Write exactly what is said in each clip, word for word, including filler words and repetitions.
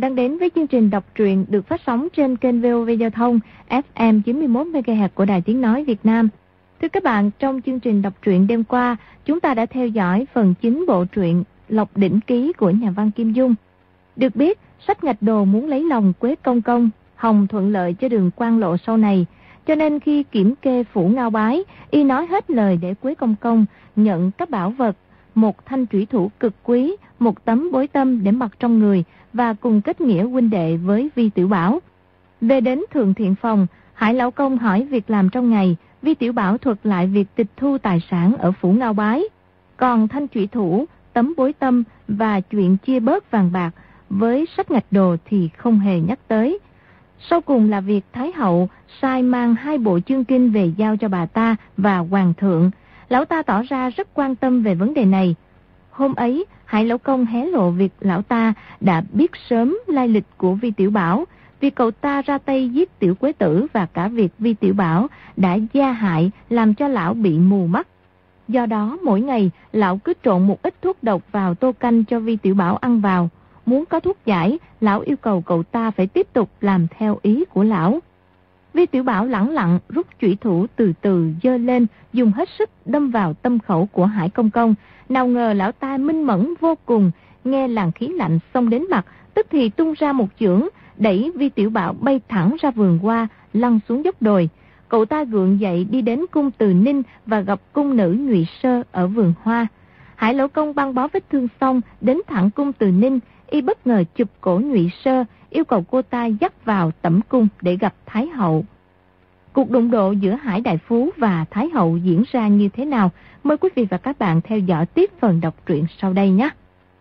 đang đến với chương trình đọc truyện được phát sóng trên kênh vê o vê Giao thông ép em chín mươi mốt mê ga héc của Đài Tiếng Nói Việt Nam. Thưa các bạn, trong chương trình đọc truyện đêm qua, chúng ta đã theo dõi phần chính bộ truyện Lộc Đỉnh Ký của nhà văn Kim Dung. Được biết, Sách Ngạch Đồ muốn lấy lòng Quế Công Công, hòng thuận lợi cho đường quan lộ sau này. Cho nên khi kiểm kê phủ Ngao Bái, y nói hết lời để Quế Công Công nhận các bảo vật, một thanh trủy thủ cực quý, một tấm bối tâm để mặc trong người và cùng kết nghĩa huynh đệ với Vi Tiểu Bảo. Về đến Thượng Thiện Phòng, Hải Lão Công hỏi việc làm trong ngày, Vi Tiểu Bảo thuật lại việc tịch thu tài sản ở phủ Ngao Bái. Còn thanh trủy thủ, tấm bối tâm và chuyện chia bớt vàng bạc với Sách Ngạch Đồ thì không hề nhắc tới. Sau cùng là việc Thái Hậu sai mang hai bộ chương kinh về giao cho bà ta và Hoàng thượng. Lão ta tỏ ra rất quan tâm về vấn đề này. Hôm ấy, Hải Lão Công hé lộ việc lão ta đã biết sớm lai lịch của Vi Tiểu Bảo, việc cậu ta ra tay giết Tiểu Quế Tử và cả việc Vi Tiểu Bảo đã gia hại làm cho lão bị mù mắt. Do đó, mỗi ngày, lão cứ trộn một ít thuốc độc vào tô canh cho Vi Tiểu Bảo ăn vào. Muốn có thuốc giải, lão yêu cầu cậu ta phải tiếp tục làm theo ý của lão. Vi Tiểu Bảo lẳng lặng rút chủy thủ từ từ giơ lên, dùng hết sức đâm vào tâm khẩu của Hải Công Công. Nào ngờ lão ta minh mẫn vô cùng, nghe làn khí lạnh xông đến mặt, tức thì tung ra một chưởng, đẩy Vi Tiểu Bảo bay thẳng ra vườn hoa, lăn xuống dốc đồi. Cậu ta gượng dậy đi đến cung Từ Ninh và gặp cung nữ Nhụy Sơ ở vườn hoa. Hải Lão Công băng bó vết thương xong, đến thẳng cung Từ Ninh, y bất ngờ chụp cổ Nhụy Sơ, yêu cầu cô ta dắt vào tẩm cung để gặp Thái Hậu. Cuộc đụng độ giữa Hải Đại Phú và Thái Hậu diễn ra như thế nào? Mời quý vị và các bạn theo dõi tiếp phần đọc truyện sau đây nhé.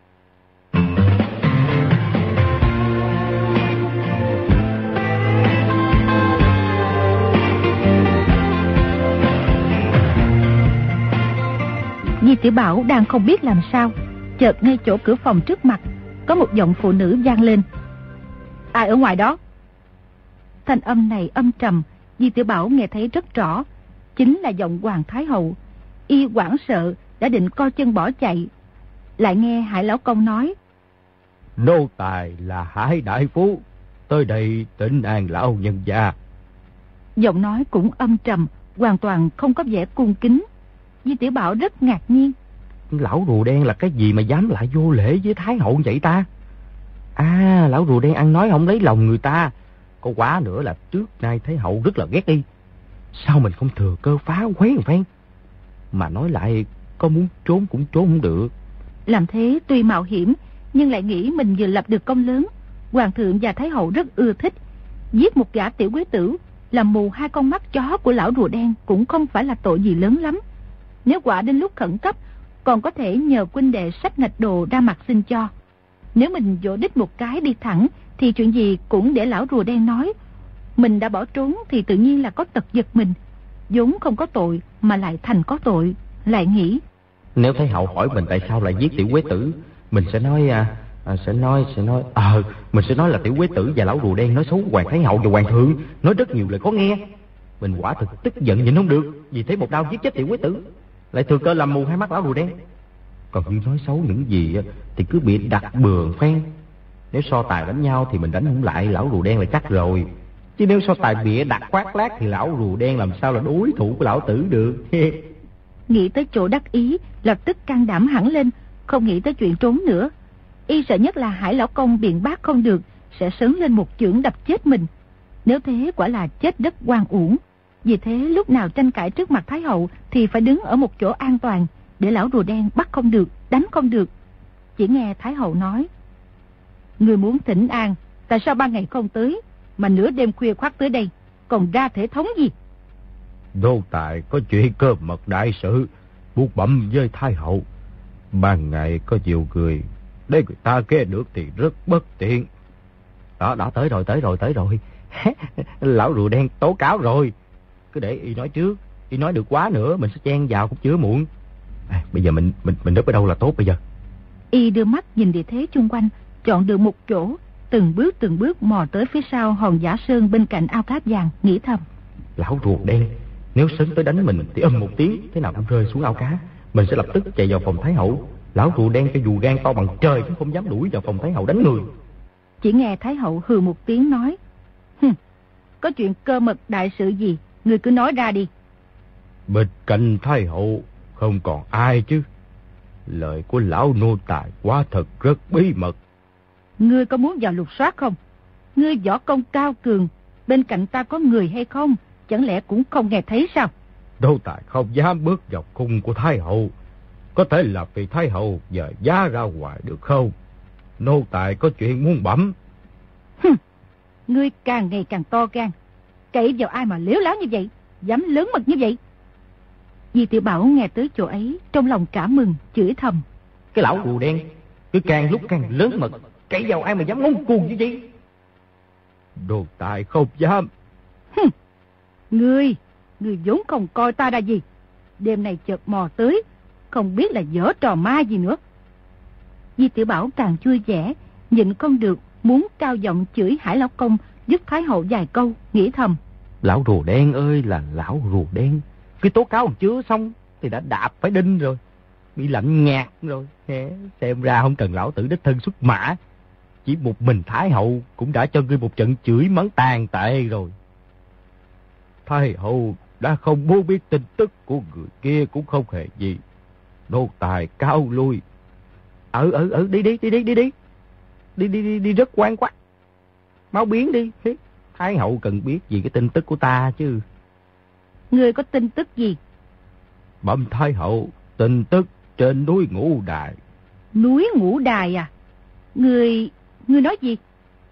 Vi Tiểu Bảo đang không biết làm sao, chợt ngay chỗ cửa phòng trước mặt có một giọng phụ nữ vang lên. Ai ở ngoài đó? Thanh âm này âm trầm, Vi Tiểu Bảo nghe thấy rất rõ, chính là giọng Hoàng Thái Hậu. Y hoảng sợ đã định co chân bỏ chạy, lại nghe Hải Lão Công nói: Nô tài là Hải Đại Phú, tới đây tỉnh an lão nhân gia. Giọng nói cũng âm trầm, hoàn toàn không có vẻ cung kính. Vi Tiểu Bảo rất ngạc nhiên. Lão rùa đen là cái gì mà dám lại vô lễ với Thái Hậu vậy ta? À, lão rùa đen ăn nói không lấy lòng người ta. Có quá nữa là trước nay Thái Hậu rất là ghét đi. Sao mình không thừa cơ phá quấy một phen? Mà nói lại, có muốn trốn cũng trốn không được. Làm thế tuy mạo hiểm, nhưng lại nghĩ mình vừa lập được công lớn. Hoàng thượng và Thái Hậu rất ưa thích. Giết một gã Tiểu Quế Tử, làm mù hai con mắt chó của lão rùa đen cũng không phải là tội gì lớn lắm. Nếu quả đến lúc khẩn cấp, còn có thể nhờ huynh đệ Sách Ngạch Đồ ra mặt xin cho. Nếu mình vỗ đích một cái đi thẳng, thì chuyện gì cũng để lão rùa đen nói. Mình đã bỏ trốn thì tự nhiên là có tật giật mình, vốn không có tội mà lại thành có tội. Lại nghĩ, nếu Thái Hậu hỏi mình tại sao lại giết Tiểu Quế Tử, mình sẽ nói à, à, sẽ nói sẽ nói ờ à, mình sẽ nói là Tiểu Quế Tử và lão rùa đen nói xấu Hoàng Thái Hậu và Hoàng thượng, nói rất nhiều lời khó nghe. Mình quả thực tức giận nhìn không được, vì thế một đao giết chết Tiểu Quế Tử, lại thừa cơ làm mù hai mắt lão rùa đen. Còn như nói xấu những gì thì cứ bị đặt bừa phen. Nếu so tài đánh nhau thì mình đánh không lại lão rùa đen là chắc rồi. Chứ nếu so tài bịa đặt khoác lác thì lão rùa đen làm sao là đối thủ của lão tử được. Nghĩ tới chỗ đắc ý, lập tức can đảm hẳn lên, không nghĩ tới chuyện trốn nữa. Y sợ nhất là Hải Lão Công biện bác không được, sẽ sớm lên một chưởng đập chết mình. Nếu thế quả là chết đất oan uổng. Vì thế lúc nào tranh cãi trước mặt Thái Hậu thì phải đứng ở một chỗ an toàn, để lão rùa đen bắt không được, đánh không được. Chỉ nghe Thái Hậu nói: Người muốn thỉnh an, tại sao ban ngày không tới, mà nửa đêm khuya khoắt tới đây, còn ra thể thống gì? Đô tài có chuyện cơ mật đại sự buộc bẩm với Thái Hậu. Ban ngày có nhiều người, để người ta nghe được thì rất bất tiện. Đó, đó tới rồi, tới rồi, tới rồi. Lão rùa đen tố cáo rồi. Cứ để y nói trước, y nói được quá nữa mình sẽ chen vào cũng chưa muộn. À, bây giờ mình mình mình núp ở đâu là tốt bây giờ? Y đưa mắt nhìn địa thế chung quanh, chọn được một chỗ, từng bước từng bước mò tới phía sau hòn giả sơn bên cạnh ao cát vàng, nghĩ thầm: Lão rùa đen nếu sấn tới đánh mình thì âm một tiếng, thế nào cũng rơi xuống ao cá. Mình sẽ lập tức chạy vào phòng Thái Hậu. Lão rùa đen cho dù gan to bằng trời cũng không dám đuổi vào phòng Thái Hậu đánh người. Chỉ nghe Thái hậu hừ một tiếng nói: Hừm, có chuyện cơ mật đại sự gì, ngươi cứ nói ra đi. Bên cạnh Thái hậu không còn ai chứ. Lời của lão nô tài quá thật rất bí mật. Ngươi có muốn vào lục soát không? Ngươi võ công cao cường, bên cạnh ta có người hay không, chẳng lẽ cũng không nghe thấy sao? Nô tài không dám bước vào cung của Thái hậu. Có thể là vì Thái hậu dời giá ra ngoài được không? Nô tài có chuyện muốn bẩm. Hừm, ngươi càng ngày càng to gan, cậy vào ai mà liếu láo như vậy, dám lớn mật như vậy. Di Tiểu Bảo nghe tới chỗ ấy, trong lòng cả mừng, chửi thầm: Cái lão rùa đen, cứ càng lúc càng lớn mật, cậy vào ai mà dám ngông cuồng như vậy? Nô tài không dám. Hừm, ngươi, ngươi vốn không coi ta ra gì, đêm này chợt mò tới, không biết là giở trò ma gì nữa. Di Tiểu Bảo càng vui vẻ, nhịn không được, muốn cao giọng chửi Hải Lão Công giúp Thái hậu vài câu, nghĩ thầm: Lão rùa đen ơi là lão rùa đen, cái tố cáo còn chưa xong thì đã đạp phải đinh rồi, bị lạnh nhạt rồi. Xem ra không cần lão tử đích thân xuất mã, chỉ một mình Thái hậu cũng đã cho ngươi một trận chửi mắng tàn tệ rồi. Thái hậu đã không muốn biết tin tức của người kia cũng không hề gì. Nô tài cáo lui. Ở ở ở đi đi đi đi đi đi đi đi đi đi rất quan quá, máu biến đi. Thái hậu cần biết gì cái tin tức của ta chứ. Ngươi có tin tức gì? Bẩm Thái hậu, tin tức trên núi Ngũ Đài. Núi Ngũ Đài à? Ngươi, ngươi nói gì?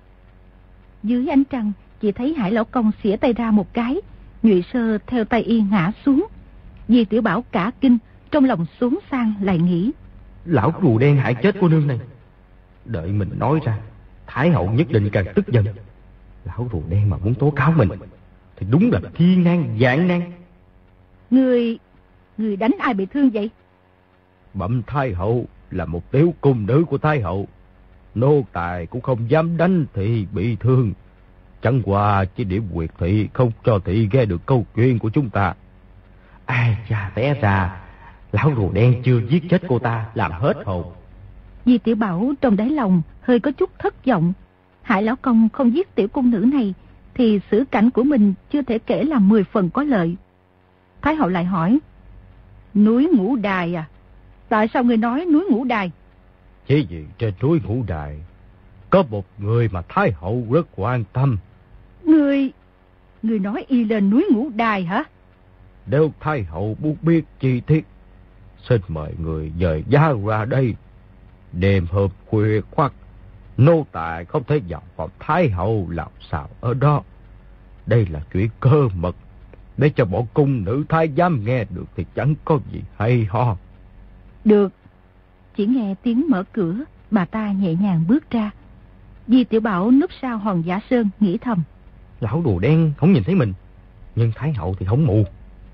Dưới ánh trăng, chỉ thấy Hải Lão Công xỉa tay ra một cái, Nhụy Sơ theo tay y ngã xuống. Di Tiểu Bảo cả kinh, trong lòng xuống sang lại nghĩ: Lão rùa đen hại chết cô nương này, đợi mình nói ra, Thái hậu nhất định càng tức giận. Lão rùa đen mà muốn tố cáo mình thì đúng là thiên nan vạn nan. Ngươi, ngươi đánh ai bị thương vậy? Bẩm Thái hậu, là một tiểu cung nữ của Thái hậu. Nô tài cũng không dám đánh thị bị thương, chẳng qua chỉ điểm quyệt thị không cho thị nghe được câu chuyện của chúng ta. Ai chà, té ra lão rùa đen chưa giết chết cô ta, làm hết hồn. Di Tiểu Bảo trong đáy lòng hơi có chút thất vọng. Hải Lão Công không giết tiểu cung nữ này thì xử cảnh của mình chưa thể kể là mười phần có lợi. Thái hậu lại hỏi: Núi Ngũ Đài à? Tại sao ngươi nói núi Ngũ Đài? Chỉ vì trên núi Ngũ Đài có một người mà Thái hậu rất quan tâm. Ngươi, ngươi nói y lên núi Ngũ Đài hả? Nếu Thái hậu muốn biết chi tiết, xin mời người dời giá ra đây. Đêm hôm khuya khoắt, nô tài không thể vào phòng Thái hậu làm sao ở đó. Đây là chuyện cơ mật, để cho bọn cung nữ thái giám nghe được thì chẳng có gì hay ho. Được. Chỉ nghe tiếng mở cửa, bà ta nhẹ nhàng bước ra. Di Tiểu Bảo núp sau hòn giả sơn nghĩ thầm: Lão rùa đen không nhìn thấy mình, nhưng Thái hậu thì không mù.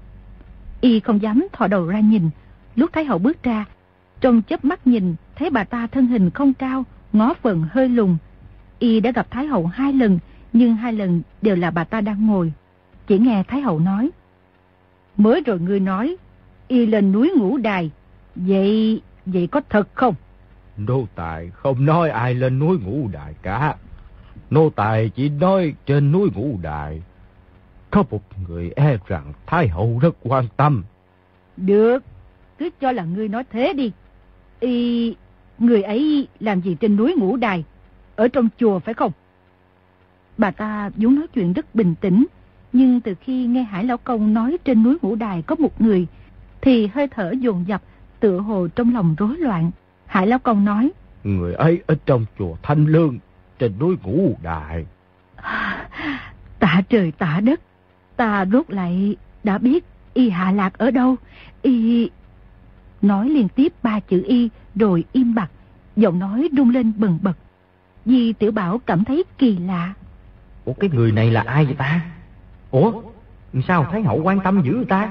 Y không dám thò đầu ra nhìn. Lúc Thái hậu bước ra, trong chớp mắt nhìn thấy bà ta thân hình không cao, ngó phần hơi lùn. Y đã gặp Thái hậu hai lần, nhưng hai lần đều là bà ta đang ngồi. Chỉ nghe Thái hậu nói: Mới rồi ngươi nói y lên núi Ngũ Đài, vậy vậy có thật không? Nô tài không nói ai lên núi Ngũ Đài cả. Nô tài chỉ nói trên núi Ngũ Đài có một người e rằng Thái hậu rất quan tâm. Được, cứ cho là ngươi nói thế đi. Y, người ấy làm gì trên núi Ngũ Đài? Ở trong chùa phải không? Bà ta vốn nói chuyện rất bình tĩnh, nhưng từ khi nghe Hải Lão Công nói trên núi Ngũ Đài có một người, thì hơi thở dồn dập, tựa hồ trong lòng rối loạn. Hải Lão Công nói: Người ấy ở trong chùa Thanh Lương, trên núi Ngũ Đài. Tạ trời tạ đất, ta rốt lại đã biết y hạ lạc ở đâu. Y... Nói liên tiếp ba chữ y rồi im bặt, giọng nói rung lên bần bật. Di Tiểu Bảo cảm thấy kỳ lạ. Ủa cái người này là ai vậy ta? Ủa sao Thái hậu quan tâm dữ người ta?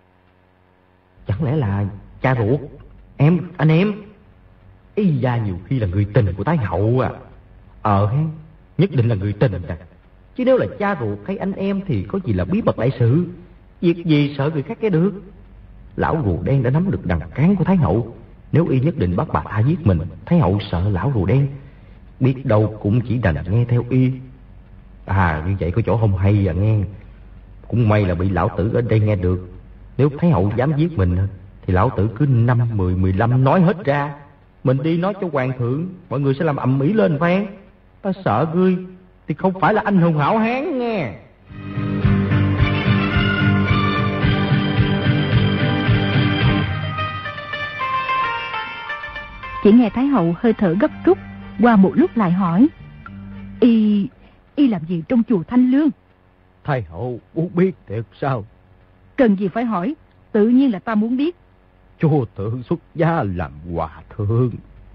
Chẳng lẽ là cha ruột, em, anh em? Y ra nhiều khi là người tình của Thái hậu à. Ờ ha, nhất định là người tình à. Chứ nếu là cha ruột hay anh em thì có gì là bí mật đại sự. Việc gì sợ người khác nghe được. Lão rùa đen đã nắm được đằng cán của Thái hậu. Nếu y nhất định bắt bà ta giết mình, Thái hậu sợ lão rùa đen biết đâu cũng chỉ đành nghe theo y. À, như vậy có chỗ không hay à nghe. Cũng may là bị lão tử ở đây nghe được. Nếu Thái hậu dám giết mình thì lão tử cứ năm, mười, mười lăm nói hết ra. Mình đi nói cho hoàng thượng, mọi người sẽ làm ầm ĩ lên phen. Ta sợ ngươi thì không phải là anh hùng hảo hán nghe. Chỉ nghe Thái hậu hơi thở gấp rút, qua một lúc lại hỏi: Y, y làm gì trong chùa Thanh Lương? Thái hậu muốn biết thiệt sao? Cần gì phải hỏi, tự nhiên là ta muốn biết. Chúa thượng xuất gia làm hòa thượng.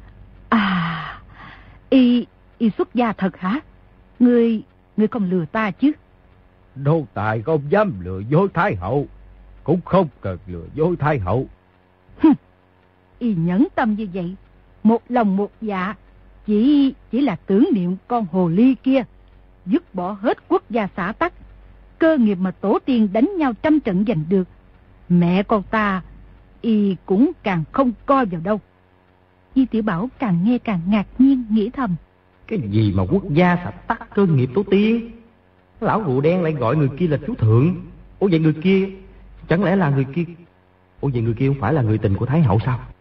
À, y, y xuất gia thật hả? Ngươi, ngươi không lừa ta chứ? Nô tài không dám lừa dối Thái hậu, cũng không cần lừa dối Thái hậu. Hừm, y nhẫn tâm như vậy, một lòng một dạ, chỉ chỉ là tưởng niệm con hồ ly kia, dứt bỏ hết quốc gia xã tắc, cơ nghiệp mà tổ tiên đánh nhau trăm trận giành được. Mẹ con ta, y cũng càng không coi vào đâu. Di Tiểu Bảo càng nghe càng ngạc nhiên, nghĩ thầm: Cái gì mà quốc gia xã tắc, cơ nghiệp tổ tiên? Lão rùa đen lại gọi người kia là chú thượng. Ủa vậy người kia, chẳng lẽ là người kia? Ủa vậy người kia không phải là người tình của Thái hậu sao?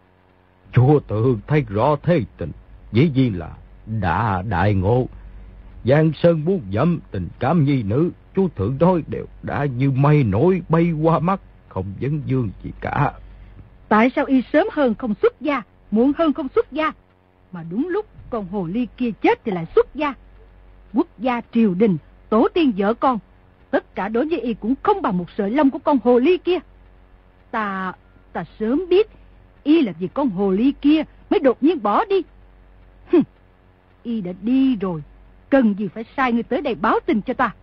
Chúa thượng thấy rõ thế tình, dĩ nhiên là đã đại ngộ. Giang sơn buông dẫm, tình cảm nhi nữ, chúa thượng nói đều đã như mây nổi bay qua mắt, không vấn vương gì cả. Tại sao y sớm hơn không xuất gia, muộn hơn không xuất gia, mà đúng lúc con hồ ly kia chết thì lại xuất gia? Quốc gia, triều đình, tổ tiên vợ con, tất cả đối với y cũng không bằng một sợi lông của con hồ ly kia. Ta, ta sớm biết y là vì con hồ ly kia mới đột nhiên bỏ đi. Hừm, y đã đi rồi, cần gì phải sai người tới đây báo tin cho ta?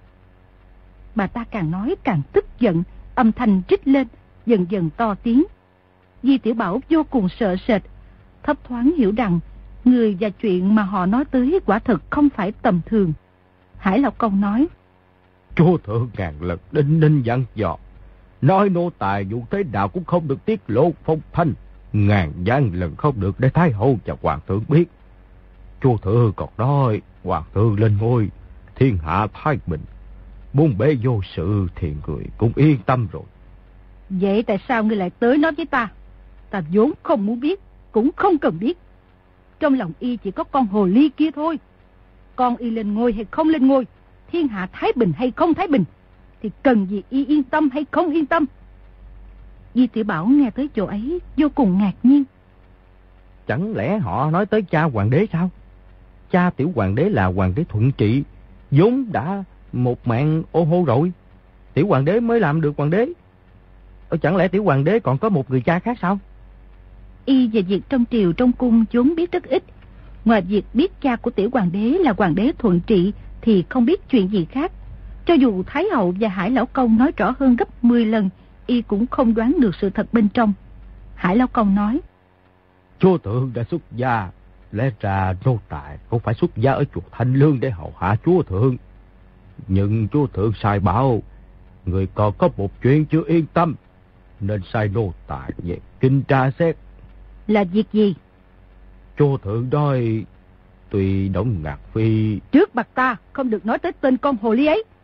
Bà ta càng nói càng tức giận, âm thanh trích lên, dần dần to tiếng. Di Tiểu Bảo vô cùng sợ sệt, thấp thoáng hiểu rằng người và chuyện mà họ nói tới quả thật không phải tầm thường. Hải Lão Công nói: Chúa thượng ngàn lần đinh ninh dặn dò, nói nô tài dù thế nào cũng không được tiết lộ phong thanh, ngàn vạn lần không được để Thái hậu và hoàng thượng biết. Chúa thượng còn nói hoàng thượng lên ngôi, thiên hạ thái bình, buôn bế vô sự thì người cũng yên tâm rồi. Vậy tại sao ngươi lại tới nói với ta? Ta vốn không muốn biết, cũng không cần biết. Trong lòng y chỉ có con hồ ly kia thôi. Con y lên ngôi hay không lên ngôi, thiên hạ thái bình hay không thái bình, thì cần gì y yên tâm hay không yên tâm? Di Tiểu Bảo nghe tới chỗ ấy vô cùng ngạc nhiên. Chẳng lẽ họ nói tới cha hoàng đế sao? Cha tiểu hoàng đế là hoàng đế Thuận Trị, vốn đã một mạng ô hô rồi. Tiểu hoàng đế mới làm được hoàng đế. Ờ, chẳng lẽ tiểu hoàng đế còn có một người cha khác sao? Y về việc trong triều trong cung vốn biết rất ít. Ngoài việc biết cha của tiểu hoàng đế là hoàng đế Thuận Trị thì không biết chuyện gì khác. Cho dù Thái hậu và Hải Lão Công nói rõ hơn gấp mười lần, y cũng không đoán được sự thật bên trong. Hải Lão Công nói: Chúa thượng đã xuất gia, lẽ ra nô tài không phải xuất gia ở chùa Thanh Lương để hầu hạ chúa thượng. Nhưng chúa thượng sai bảo, người còn có một chuyện chưa yên tâm, nên sai nô tài về kinh tra xét. Là việc gì? Chúa thượng nói tuy Đổng Ngạc Phi... Trước mặt ta không được nói tới tên con hồ ly ấy.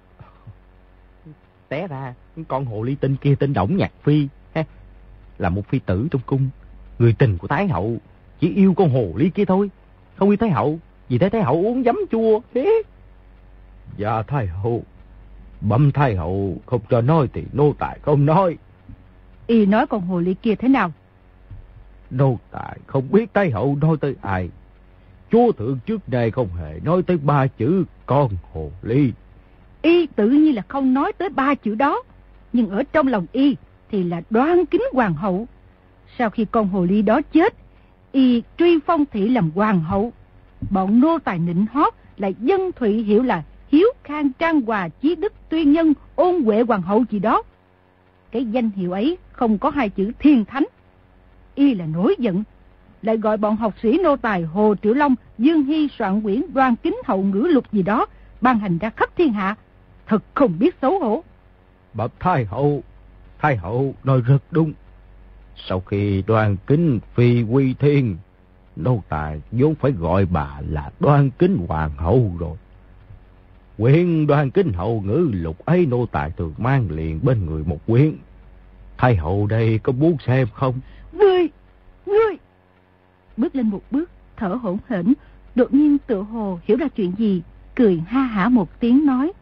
Té ra con hồ ly tinh kia tên Đổng Ngạc Phi ha, là một phi tử trong cung, người tình của Thái hậu, chỉ yêu con hồ ly kia thôi, không yêu Thái hậu. Vì thế Thái hậu uống giấm chua thế. Dạ Thái hậu, bẩm Thái hậu không cho nói thì nô tài không nói. Y nói con hồ ly kia thế nào? Nô tài không biết Thái hậu nói tới ai. Chúa thượng trước đây không hề nói tới ba chữ con hồ ly. Y tự nhiên là không nói tới ba chữ đó, nhưng ở trong lòng y thì là đoan kính hoàng hậu. Sau khi con hồ ly đó chết, y truy phong thị làm hoàng hậu. Bọn nô tài nịnh hót lại dân thụy hiểu là hiếu khang trang hòa chí đức tuyên nhân ôn huệ hoàng hậu gì đó. Cái danh hiệu ấy không có hai chữ thiên thánh. Y là nổi giận, lại gọi bọn học sĩ nô tài Hồ Triệu Long, Dương Hy soạn quyển đoan kính hậu ngữ lục gì đó, ban hành ra khắp thiên hạ. Thật không biết xấu hổ. Bẩm Thái hậu, Thái hậu nói rất đúng. Sau khi đoan kính phi quy thiên, nô tài vốn phải gọi bà là Đoan Kính Hoàng hậu rồi. Quyển Đoan Kính hậu ngữ lục ấy nô tài thường mang liền bên người một quyển. Thái hậu đây có muốn xem không? Ngươi, ngươi! Bước lên một bước, thở hổn hển, đột nhiên tựa hồ hiểu ra chuyện gì, cười ha hả một tiếng nói.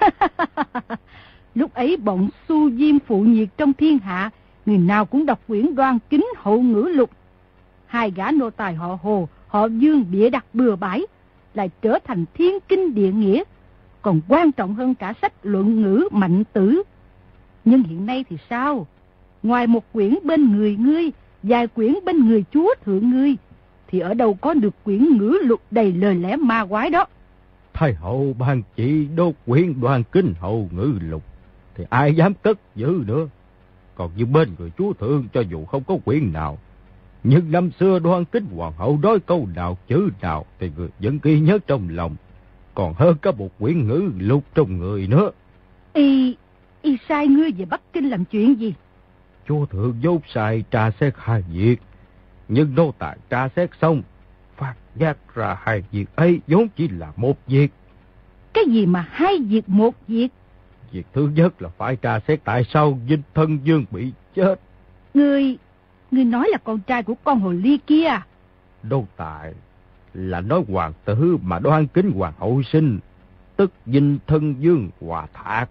Lúc ấy bọn Su Diêm phụ nhiệt trong thiên hạ, người nào cũng đọc quyển Đoan Kính hậu ngữ lục. Hai gã nô tài họ Hồ, họ Dương bịa đặt bừa bãi, lại trở thành thiên kinh địa nghĩa, còn quan trọng hơn cả sách luận ngữ Mạnh Tử. Nhưng hiện nay thì sao? Ngoài một quyển bên người ngươi, vài quyển bên người chúa thượng ngươi, thì ở đâu có được quyển ngữ lục đầy lời lẽ ma quái đó. Thái hậu ban chỉ đốt quyển Đoan Kính hậu ngữ lục, thì ai dám cất giữ nữa. Còn như bên người chúa thượng, cho dù không có quyển nào, nhưng năm xưa Đoan Kính hoàng hậu nói câu nào chữ nào thì người vẫn ghi nhớ trong lòng, còn hơn cả một quyển ngữ lục trong người nữa. Y, y sai ngươi về Bắc Kinh làm chuyện gì? Chúa thượng dốt sai tra xét hai việc, nhưng nô tài tra xét xong, phát giác ra hai việc ấy vốn chỉ là một việc. Cái gì mà hai việc một việc? Việc thứ nhất là phải tra xét tại sao Dinh Thân Dương bị chết. Ngươi, ngươi nói là con trai của con hồ ly kia à? Nô tài là nói hoàng tử mà Đoan Kính hoàng hậu sinh, tức Dinh Thân Dương Hòa Thạc.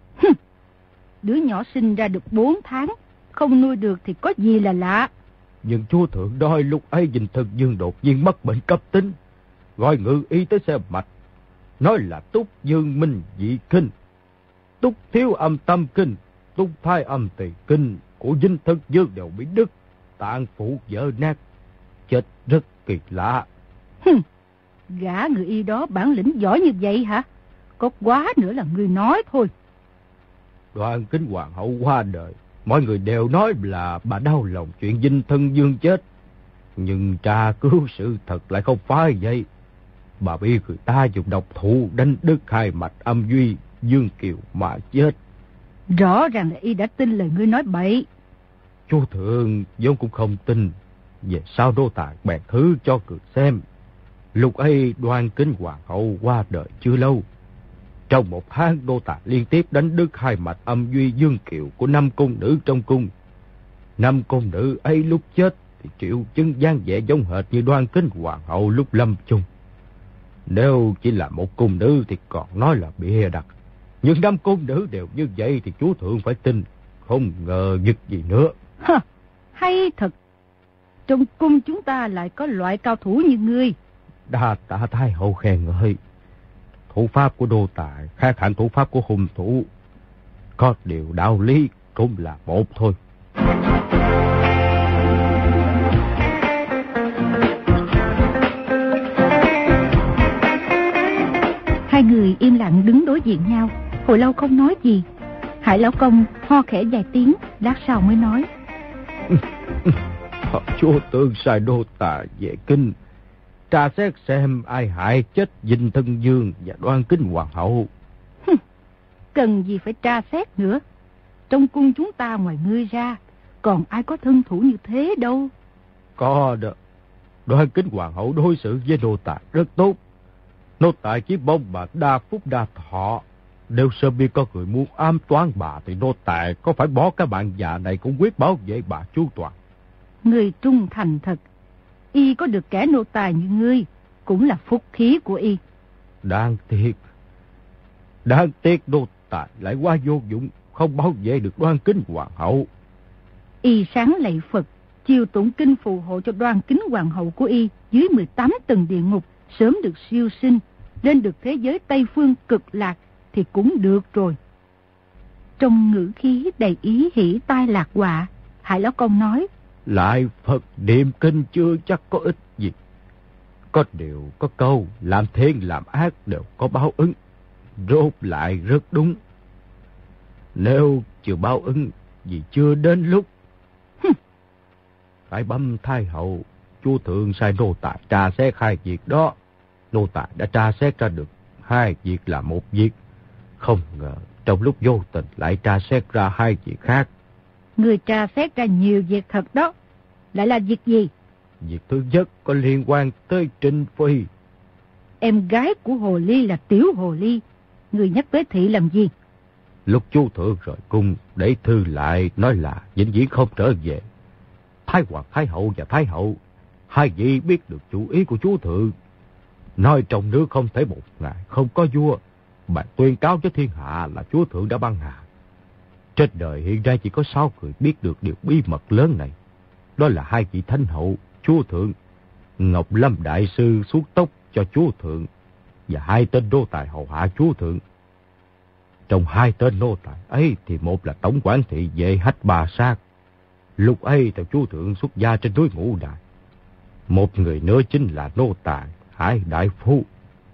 Đứa nhỏ sinh ra được bốn tháng, không nuôi được thì có gì là lạ. Nhưng chúa thượng nói lúc ấy Dinh Thân Dương đột nhiên mắc bệnh cấp tính, gọi ngự y tới xem mạch, nói là túc dương minh dị kinh, túc thiếu âm tâm kinh, túc thai âm tỳ kinh của Dinh Thân Dương đều bị đứt, tạng phủ vỡ nát, chết rất kỳ lạ. Hừm, gã người y đó bản lĩnh giỏi như vậy hả? Có quá nữa là người nói thôi. Đoan Kính hoàng hậu qua đời, mọi người đều nói là bà đau lòng chuyện Dinh Thân Dương chết, nhưng tra cứu sự thật lại không phải vậy. Bà bị người ta dùng độc thủ đánh đứt hai mạch âm duy Dương Kiều mà chết. Rõ ràng là y đã tin lời ngươi nói bậy. Chúa thượng vốn cũng không tin, về sau nô tài bèn thứ cho người xem. Lúc ấy Đoan Kính hoàng hậu qua đời chưa lâu, trong một tháng nô tài liên tiếp đánh đứt hai mạch âm duy Dương Kiều của năm cung nữ trong cung. Năm cung nữ ấy lúc chết thì triệu chứng dáng vẻ giống hệt như Đoan Kính hoàng hậu lúc lâm chung. Nếu chỉ là một cung nữ thì còn nói là bịa đặt, nhưng năm cung nữ đều như vậy thì chúa thượng phải tin, không ngờ vực gì nữa. Hả, hay thật. Trong cung chúng ta lại có loại cao thủ như ngươi. Đa tạ thái hậu khen ngợi. Thủ pháp của đô tài khác hẳn thủ pháp của hung thủ, có điều đạo lý cũng là một thôi. Hai người im lặng đứng đối diện nhau, hồi lâu không nói gì. Hải lão công ho khẽ vài tiếng, lát sau mới nói. Chúa tướng sai đô tài về kinh, tra xét xem ai hại chết Dinh Thân Dương và Đoan Kính hoàng hậu. Cần gì phải tra xét nữa. Trong cung chúng ta ngoài ngươi ra, còn ai có thân thủ như thế đâu. Có đó. Đoan Kính hoàng hậu đối xử với nô tài rất tốt. Nô tài chỉ mong bà đa phúc đa thọ. Nếu sớm biết có người muốn ám toán bà thì nô tài có phải bỏ cái bạn già này cũng quyết bảo vệ bà chu toàn. Người trung thành thật. Y có được kẻ nô tài như ngươi cũng là phúc khí của y. Đáng tiếc. Đáng tiếc nô tài lại quá vô dụng, không bảo vệ được Đoan Kính hoàng hậu. Y sáng lạy Phật, chiều tụng kinh phù hộ cho Đoan Kính hoàng hậu của y dưới mười tám tầng địa ngục sớm được siêu sinh, lên được thế giới Tây Phương cực lạc thì cũng được rồi. Trong ngữ khí đầy ý hỷ tai lạc họa, Hải lão công nói. Lại Phật niệm kinh chưa chắc có ích gì. Có điều có câu làm thiên làm ác đều có báo ứng, rốt lại rất đúng. Nếu chưa báo ứng vì chưa đến lúc. Phải bấm thái hậu, chúa thượng sai nô tài tra xét hai việc đó. Nô tài đã tra xét ra được hai việc là một việc. Không ngờ trong lúc vô tình lại tra xét ra hai việc khác. Người tra xét ra nhiều việc thật đó. Lại là việc gì? Việc thứ nhất có liên quan tới Trinh Phi. Em gái của Hồ Ly là Tiểu Hồ Ly. Người nhắc tới thị làm gì? Lúc chú thượng rời cung, để thư lại nói là vĩnh viễn không trở về. Thái Hoàng Thái Hậu và Thái Hậu, hai vị biết được chủ ý của chú thượng. Nói trong nước không thể một ngày không có vua. Bạn tuyên cáo cho thiên hạ là chúa thượng đã băng hà. Trên đời hiện nay chỉ có sáu người biết được điều bí mật lớn này. Đó là hai vị thánh hậu, chúa thượng, Ngọc Lâm đại sư xuống tóc cho chúa thượng, và hai tên nô tài hầu hạ chúa thượng. Trong hai tên nô tài ấy thì một là tổng quản thị vệ Hách Bà Sát, lúc ấy theo chúa thượng xuất gia trên núi Ngũ Đài. Một người nữa chính là nô tài Hải Đại Phu.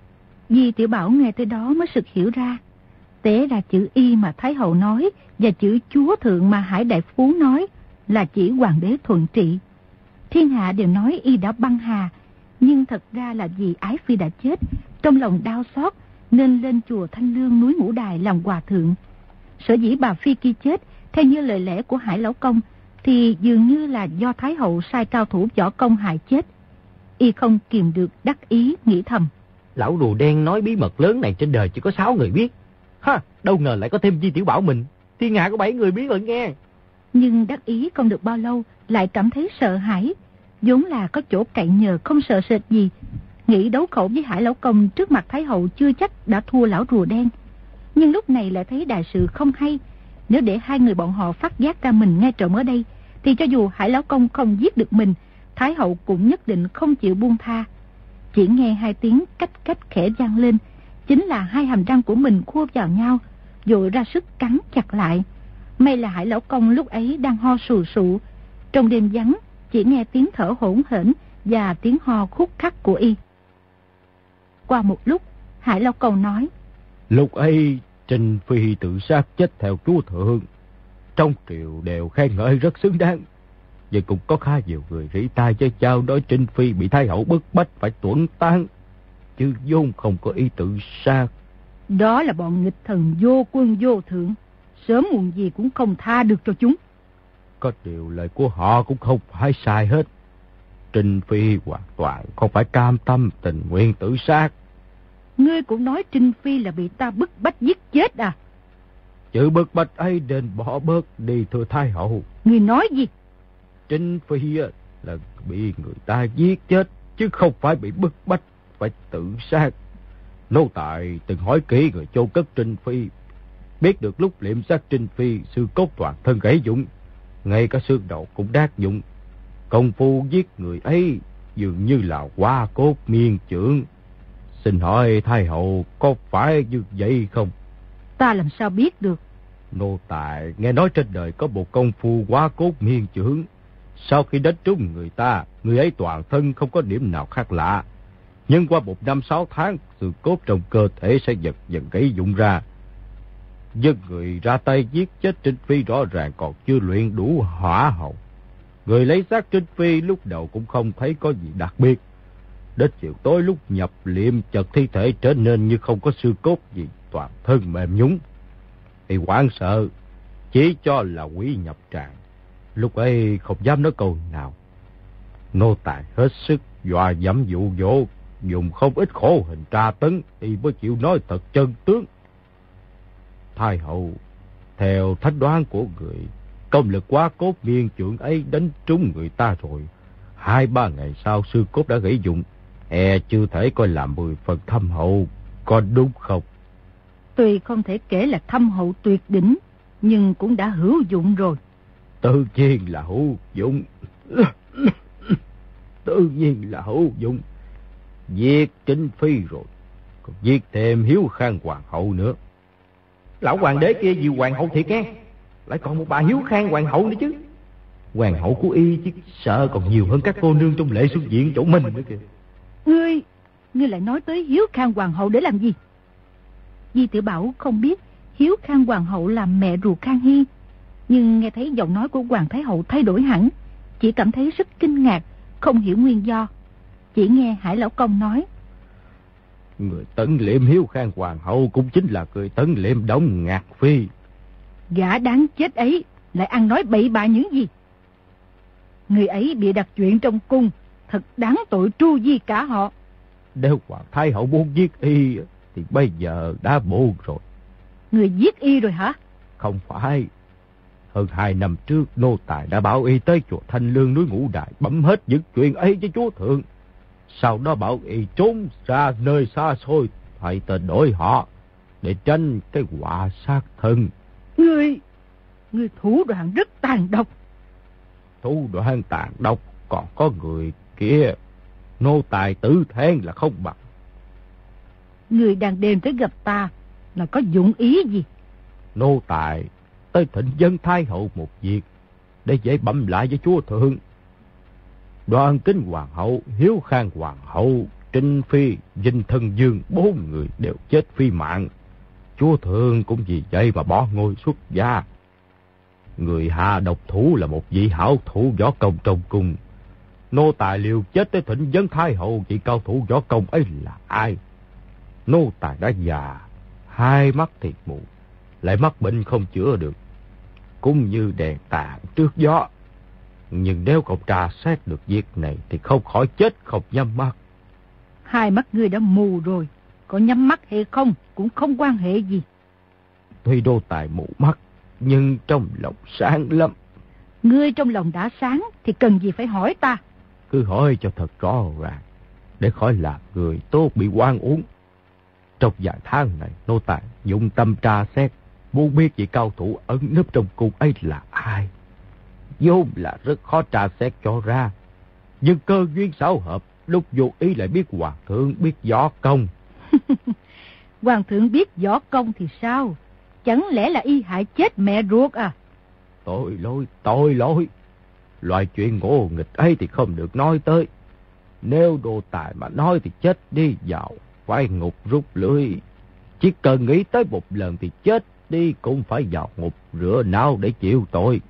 Di Tiểu Bảo nghe tới đó mới sực hiểu ra. Té ra chữ y mà Thái Hậu nói và chữ chúa thượng mà Hải Đại Phú nói là chỉ hoàng đế thuận trị. Thiên hạ đều nói y đã băng hà, nhưng thật ra là vì Ái Phi đã chết, trong lòng đau xót nên lên chùa Thanh Lương núi Ngũ Đài làm hòa thượng. Sở dĩ bà Phi kia chết, theo như lời lẽ của Hải Lão Công, thì dường như là do Thái Hậu sai cao thủ võ công hại chết. Y không kìm được đắc ý nghĩ thầm. Lão rùa đen nói bí mật lớn này trên đời chỉ có sáu người biết. Ha, đâu ngờ lại có thêm Di Tiểu Bảo mình. Thiên hạ có bảy người biết rồi nghe. Nhưng đắc ý không được bao lâu, lại cảm thấy sợ hãi. Vốn là có chỗ cậy nhờ không sợ sệt gì. Nghĩ đấu khẩu với Hải Lão Công trước mặt Thái Hậu chưa chắc đã thua lão rùa đen. Nhưng lúc này lại thấy đại sự không hay. Nếu để hai người bọn họ phát giác ra mình nghe trộm ở đây, thì cho dù Hải Lão Công không giết được mình, Thái Hậu cũng nhất định không chịu buông tha. Chỉ nghe hai tiếng cách cách khẽ vang lên, chính là hai hàm răng của mình khua vào nhau, rồi ra sức cắn chặt lại. May là Hải Lão Công lúc ấy đang ho sù sụ. Trong đêm vắng, chỉ nghe tiếng thở hổn hển và tiếng ho khúc khắc của y. Qua một lúc, Hải Lão Công nói: Lúc ấy Trinh Phi tự sát chết theo chúa thượng. Trong triều đều khen ngợi rất xứng đáng. Vậy cũng có khá nhiều người rỉ tai chơi chao nói Trinh Phi bị Thái Hậu bức bách phải tuẫn tán, chứ vốn không có ý tự sát. Đó là bọn nghịch thần vô quân vô thượng, sớm muộn gì cũng không tha được cho chúng. Có điều lời của họ cũng không phải sai hết. Trinh Phi hoàn toàn không phải cam tâm tình nguyện tự sát. Ngươi cũng nói Trinh Phi là bị ta bức bách giết chết à? Chữ bức bách ấy nên bỏ bớt đi thưa Thái Hậu. Ngươi nói gì? Trinh Phi là bị người ta giết chết, chứ không phải bị bức bách phải tự sát. Nô tài từng hỏi kỹ người chôn cất Trinh Phi, biết được lúc liệm xác Trinh Phi, xương cốt toàn thân gãy vụn, ngay cả xương đầu cũng đát vụn. Công phu giết người ấy dường như là hoa cốt miên chưởng. Xin hỏi Thái Hậu có phải như vậy không? Ta làm sao biết được? Nô tài nghe nói trên đời có một công phu hoa cốt miên chưởng. Sau khi đánh trúng người ta, người ấy toàn thân không có điểm nào khác lạ. Nhưng qua một năm sáu tháng, xương cốt trong cơ thể sẽ dần dần gãy vụn ra. Nhưng người ra tay giết chết Trinh Phi rõ ràng còn chưa luyện đủ hỏa hầu. Người lấy xác Trinh Phi lúc đầu cũng không thấy có gì đặc biệt. Đến chiều tối lúc nhập liệm, chợt thi thể trở nên như không có xương cốt gì, toàn thân mềm nhũn. Thì hoảng sợ, chỉ cho là quỷ nhập tràng. Lúc ấy không dám nói câu nào. Nô tài hết sức dọa dẫm dụ dỗ, dùng không ít khổ hình tra tấn thì mới chịu nói thật chân tướng. Thái Hậu, theo thánh đoán của người, công lực quá cốt miên chưởng ấy đánh trúng người ta rồi. Hai ba ngày sau xương cốt đã gãy vụn, e chưa thể coi là mười phần thâm hậu, có đúng không? Tuy không thể kể là thâm hậu tuyệt đỉnh, nhưng cũng đã hữu dụng rồi. Tự nhiên là hữu dụng. Tự nhiên là hữu dụng. Giết Trinh Phi rồi, còn giết thêm Hiếu Khang Hoàng hậu nữa. Lão hoàng đế kia vì hoàng hậu thiệt nghe, lại còn một bà Hiếu Khang Hoàng hậu nữa chứ. Hoàng hậu của y chứ sợ còn nhiều hơn các cô nương trong lễ xuất diện chỗ mình nữa kìa. Ngươi, ngươi lại nói tới Hiếu Khang Hoàng hậu để làm gì? Di Tiểu Bảo không biết Hiếu Khang Hoàng hậu là mẹ ruột Khang Hy, nhưng nghe thấy giọng nói của Hoàng Thái Hậu thay đổi hẳn, chỉ cảm thấy rất kinh ngạc, không hiểu nguyên do. Chỉ nghe Hải Lão Công nói: Người tấn liệm Hiếu Khang Hoàng hậu cũng chính là người tấn liệm Đổng Ngạc Phi. Gã đáng chết ấy lại ăn nói bậy bạ những gì? Người ấy bị đặt chuyện trong cung, thật đáng tội tru di cả họ. Nếu Hoàng Thái Hậu muốn giết y thì bây giờ đã muộn rồi. Người giết y rồi hả? Không phải. Hơn hai năm trước, nô tài đã bảo y tới chùa Thanh Lương núi Ngũ Đại bẩm hết những chuyện ấy với chúa thượng. Sau đó bảo y trốn ra nơi xa xôi, thay tên đổi họ, để tránh cái họa sát thân. Ngươi, ngươi thủ đoạn rất tàn độc. Thủ đoạn tàn độc, còn có người kia, nô tài tử than là không bằng. Ngươi đang đêm tới gặp ta là có dụng ý gì? Nô tài tới thỉnh dân Thái Hậu một việc, để dễ bẩm lại với chúa thượng. Đoàn Kính Hoàng hậu, Hiếu Khang Hoàng hậu, Trinh Phi, Vinh Thân Dương, bốn người đều chết phi mạng. Chúa thượng cũng vì vậy mà bỏ ngôi xuất gia. Người hạ độc thủ là một vị hảo thủ võ công trong cung. Nô tài liều chết tới thỉnh vấn Thái Hậu vị cao thủ võ công ấy là ai. Nô tài đã già, hai mắt thiệt mù, lại mắc bệnh không chữa được, cũng như đèn tàn trước gió. Nhưng nếu cậu tra xét được việc này thì không khỏi chết không nhắm mắt. Hai mắt ngươi đã mù rồi, có nhắm mắt hay không cũng không quan hệ gì. Tuy đô tài mù mắt, nhưng trong lòng sáng lắm. Ngươi trong lòng đã sáng thì cần gì phải hỏi ta. Cứ hỏi cho thật rõ ràng, để khỏi làm người tốt bị oan uổng. Trong vài tháng này, nô tài dụng tâm tra xét, muốn biết vị cao thủ ẩn nấp trong cung ấy là ai. Vốn là rất khó tra xét cho ra, nhưng cơ duyên xảo hợp, lúc vô ý lại biết hoàng thượng biết võ công. Hoàng thượng biết võ công thì sao? Chẳng lẽ là y hại chết mẹ ruột à? Tội lỗi, tội lỗi. Loại chuyện ngô nghịch ấy thì không được nói tới. Nếu đồ tài mà nói thì chết đi vào phải ngục rút lưỡi. Chỉ cần nghĩ tới một lần thì chết đi cũng phải vào ngục rửa não để chịu tội.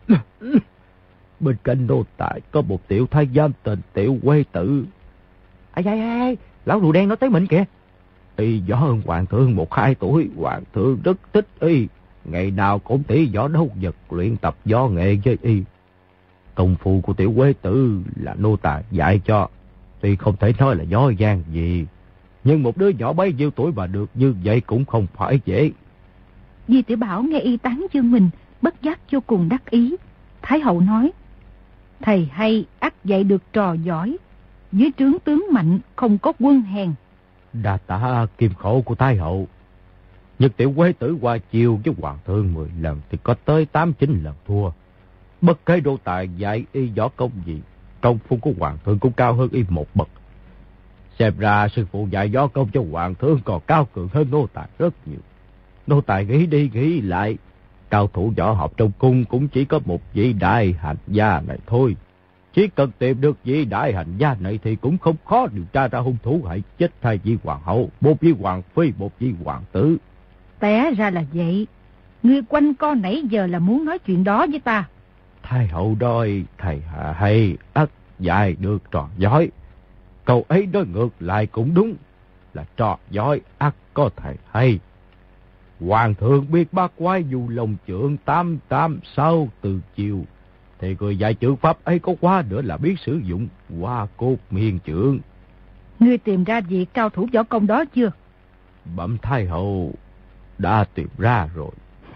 Bên cạnh đồ tài có một tiểu thái giám tên Tiểu Quế Tử. Ai ai ai, lão rùa đen nói tới mình kìa. Y võ hơn hoàng thượng một hai tuổi, hoàng thượng rất thích y, ngày nào cũng tỉ võ đấu vật luyện tập võ nghệ với y. Công phu của Tiểu Quế Tử là nô tài dạy cho, tuy không thể nói là võ giang gì, nhưng một đứa nhỏ bấy nhiêu tuổi mà được như vậy cũng không phải dễ. Di Tiểu Bảo nghe y tán dương mình, bất giác vô cùng đắc ý. Thái hậu nói, thầy hay ắt dạy được trò giỏi, dưới trướng tướng mạnh không có quân hèn. Đa tạ kim khẩu của Thái hậu. Nhưng Tiểu Quế Tử qua chiều với hoàng thượng mười lần thì có tới tám chín lần thua. Bất kể đô tài dạy y võ công gì, công phu của hoàng thượng cũng cao hơn y một bậc. Xem ra sư phụ dạy võ công cho hoàng thượng còn cao cường hơn nô tài rất nhiều. Nô tài nghĩ đi nghĩ lại, cao thủ võ học trong cung cũng chỉ có một vị đại hành gia này thôi. Chỉ cần tìm được vị đại hành gia này thì cũng không khó điều tra ra hung thủ hại chết hai vị hoàng hậu, một vị hoàng phi, một vị hoàng tử. Té ra là vậy. Ngươi quanh co nãy giờ là muốn nói chuyện đó với ta. Thái hậu đôi thầy hạ hay ắt dạy được trò giỏi. Câu ấy nói ngược lại cũng đúng, là trò giỏi ắt có thầy hay. Hoàng thượng biết bác quái dù lòng trượng tám tám sau từ chiều, thì người dạy chữ pháp ấy có quá nữa là biết sử dụng hoa cốt miên trượng. Ngươi tìm ra vị cao thủ võ công đó chưa? Bẩm Thái hậu đã tìm ra rồi.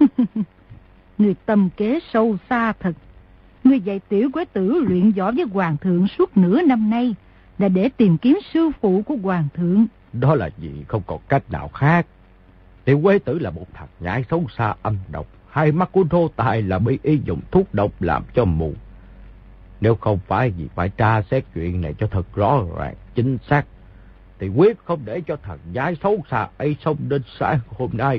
Ngươi tâm kế sâu xa thật. Ngươi dạy Tiểu Quế Tử luyện võ với hoàng thượng suốt nửa năm nay là để tìm kiếm sư phụ của hoàng thượng. Đó là vì không còn cách nào khác. Tiểu Quế Tử là một thằng nhãi xấu xa âm độc. Hai mắt của nô tài là bị y dùng thuốc độc làm cho mù. Nếu không phải vì phải tra xét chuyện này cho thật rõ ràng, chính xác, thì quyết không để cho thằng nhãi xấu xa ấy sống đến sáng hôm nay.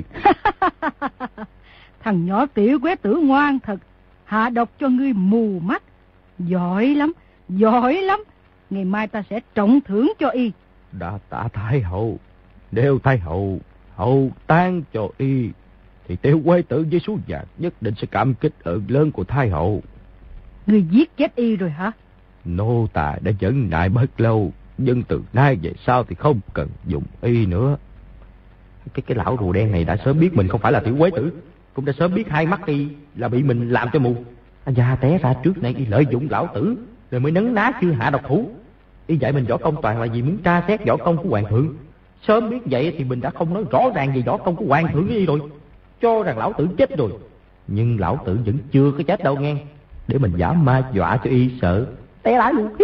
Thằng nhỏ Tiểu Quế Tử ngoan thật, hạ độc cho ngươi mù mắt. Giỏi lắm, giỏi lắm. Ngày mai ta sẽ trọng thưởng cho y. Đã tạ Thái hậu. Nếu Thái hậu hậu tán cho y, thì Tiểu Quế Tử với số vàng nhất định sẽ cảm kích ơn lớn của Thái hậu. Ngươi giết chết y rồi hả? Nô tài đã nhẫn nại bất lâu, nhưng từ nay về sau thì không cần dùng y nữa. Cái cái lão rùa đen này đã sớm biết mình không phải là Tiểu Quế Tử, cũng đã sớm biết hai mắt y là bị mình làm cho mù. Anh già té ra trước nay y lợi dụng lão tử, rồi mới nấn ná chưa hạ độc thủ. Y dạy mình võ công toàn là vì muốn tra xét võ công của hoàng thượng. Sớm biết vậy thì mình đã không nói rõ ràng về võ công của hoàng thượng đi rồi, cho rằng lão tử chết rồi. Nhưng lão tử vẫn chưa có chết đâu nghe, để mình giả ma dọa cho y sợ té lại luôn.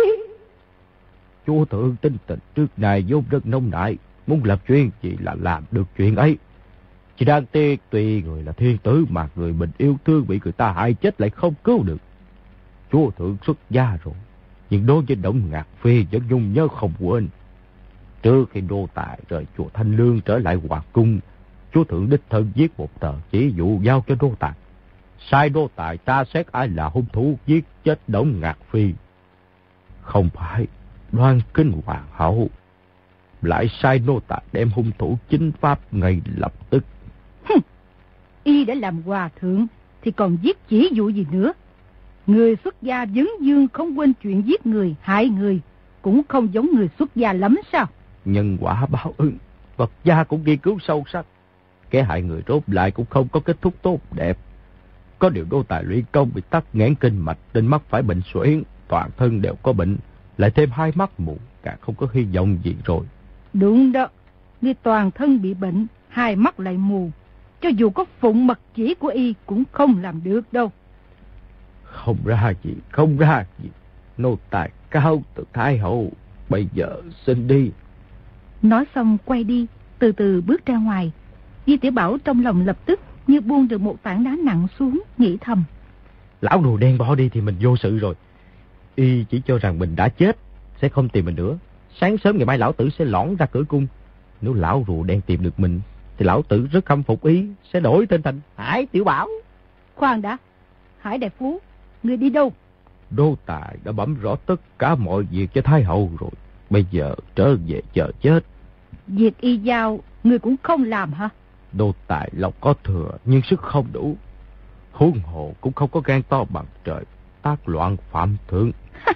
Chúa thượng tính tình trước này vốn rất nông nại, muốn làm chuyện gì là làm được chuyện ấy. Chỉ đáng tiếc tuy người là thiên tử mà người mình yêu thương bị người ta hại chết lại không cứu được. Chúa thượng xuất gia rồi, nhưng đối với Đổng Ngạc Phi vẫn nhung nhớ không quên. Trước khi nô tài rời chùa Thanh Lương trở lại hoàng cung, chúa thượng đích thân viết một tờ chỉ dụ giao cho nô tài, sai nô tài tra xét ai là hung thủ giết chết Đổng Ngạc Phi. Không phải Đoan Kinh hoàng hậu, lại sai nô tài đem hung thủ chính pháp ngay lập tức. Hừm, y đã làm hòa thượng thì còn giết chỉ dụ gì nữa. Người xuất gia vấn dương không quên chuyện giết người hại người, cũng không giống người xuất gia lắm sao? Nhân quả báo ứng, Phật gia cũng nghiên cứu sâu sắc. Kẻ hại người rốt lại cũng không có kết thúc tốt đẹp. Có điều nô tài luyện công bị tắc nghẽn kinh mạch nên mắc phải bệnh suyễn, toàn thân đều có bệnh, lại thêm hai mắt mù, càng không có hy vọng gì rồi. Đúng đó, người toàn thân bị bệnh, hai mắt lại mù, cho dù có phụng mật chỉ của y cũng không làm được đâu. Không ra gì, không ra gì. Nô tài cao từ Thái hậu, bây giờ xin đi. Nói xong quay đi, từ từ bước ra ngoài. Di Tiểu Bảo trong lòng lập tức như buông được một tảng đá nặng xuống, nghĩ thầm. Lão rùa đen bỏ đi thì mình vô sự rồi. Y chỉ cho rằng mình đã chết, sẽ không tìm mình nữa. Sáng sớm ngày mai lão tử sẽ lỏn ra cửa cung. Nếu lão rùa đen tìm được mình thì lão tử rất khâm phục y, sẽ đổi tên thành Hải Tiểu Bảo. Khoan đã, Hải đại phú, người đi đâu? Đô tài đã bẩm rõ tất cả mọi việc cho Thái hậu rồi, bây giờ trở về chờ chết. Việc y giao người cũng không làm hả? Đô tài lòng có thừa nhưng sức không đủ, huống hồ cũng không có gan to bằng trời, tác loạn phạm thượng.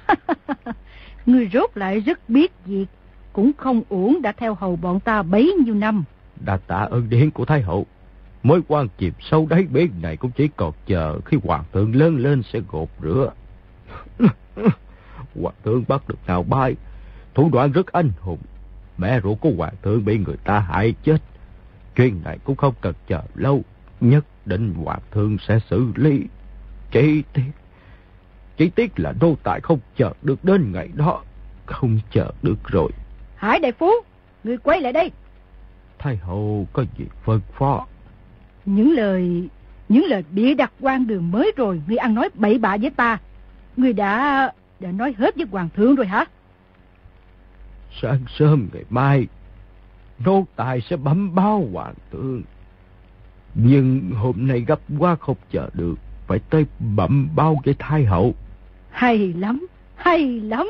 Người rốt lại rất biết việc, cũng không uổng đã theo hầu bọn ta bấy nhiêu năm. Đã tạ ơn điển của Thái hậu, mối quan chìm sâu đáy biển này cũng chỉ còn chờ khi hoàng thượng lớn lên sẽ gột rửa. Hoàng thượng bắt được nào bay, thủ đoạn rất anh hùng. Mẹ ruột của hoàng thượng bị người ta hại chết, chuyện này cũng không cần chờ lâu, nhất định hoàng thượng sẽ xử lý. Chỉ tiếc, chỉ tiếc là nô tài không chờ được đến ngày đó, không chờ được rồi. Hải đại phú, người quay lại đây. Thái hậu có việc phân phó. Những lời, những lời bịa đặt quan đường mới rồi, ngươi ăn nói bậy bạ với ta. Ngươi đã, đã nói hết với hoàng thượng rồi hả? Sáng sớm ngày mai, nô tài sẽ bẩm báo hoàng thượng. Nhưng hôm nay gấp quá không chờ được, phải tới bẩm báo với Thái hậu. Hay lắm, hay lắm.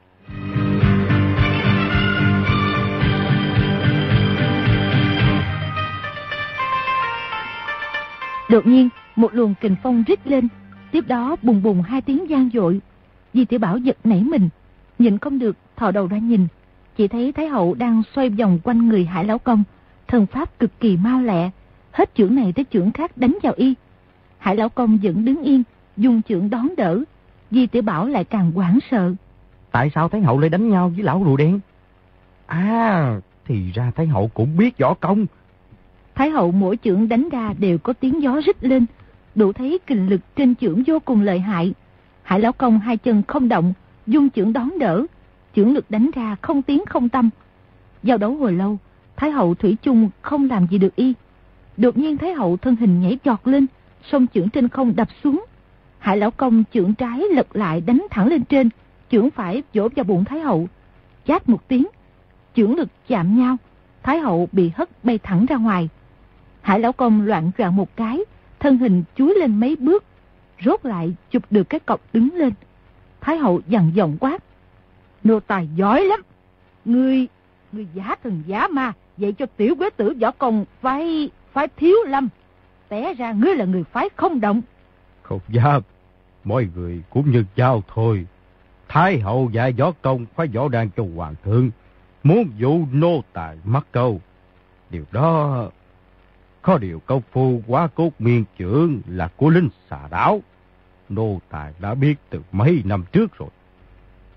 Đột nhiên, một luồng kình phong rít lên, tiếp đó bùng bùng hai tiếng vang dội. Di Tiểu Bảo giật nảy mình, nhìn không được, thò đầu ra nhìn, chỉ thấy Thái hậu đang xoay vòng quanh người Hải Lão Công, thần pháp cực kỳ mau lẹ, hết chưởng này tới chưởng khác đánh vào y. Hải Lão Công vẫn đứng yên, dùng chưởng đón đỡ. Di Tiểu Bảo lại càng hoảng sợ. Tại sao Thái hậu lại đánh nhau với lão rùa đen? À, thì ra Thái hậu cũng biết võ công. Thái hậu mỗi chưởng đánh ra đều có tiếng gió rít lên, đủ thấy kình lực trên chưởng vô cùng lợi hại. Hải Lão Công hai chân không động, dung chưởng đón đỡ, chưởng lực đánh ra không tiếng không tâm. Giao đấu hồi lâu, Thái hậu thủy chung không làm gì được y. Đột nhiên Thái hậu thân hình nhảy giọt lên, song chưởng trên không đập xuống. Hải Lão Công chưởng trái lật lại đánh thẳng lên trên, chưởng phải vỗ vào bụng Thái hậu. Chát một tiếng, chưởng lực chạm nhau, Thái hậu bị hất bay thẳng ra ngoài. Hải Lão Công loạn choạng một cái, thân hình chúi lên mấy bước, rốt lại chụp được cái cọc đứng lên. Thái hậu dằn giọng quát: Nô tài giỏi lắm, ngươi, ngươi giả thần giả ma, vậy cho tiểu quế tử võ công phải, phải thiếu lâm. Té ra ngươi là người phái không động. Không dám, mọi người cũng như nhau thôi. Thái hậu dạy võ công phải võ đan cho hoàng thượng, muốn dụ nô tài mắc câu. Điều đó, có điều công phu quá cốt miên chưởng là của linh xà đảo, nô tài đã biết từ mấy năm trước rồi.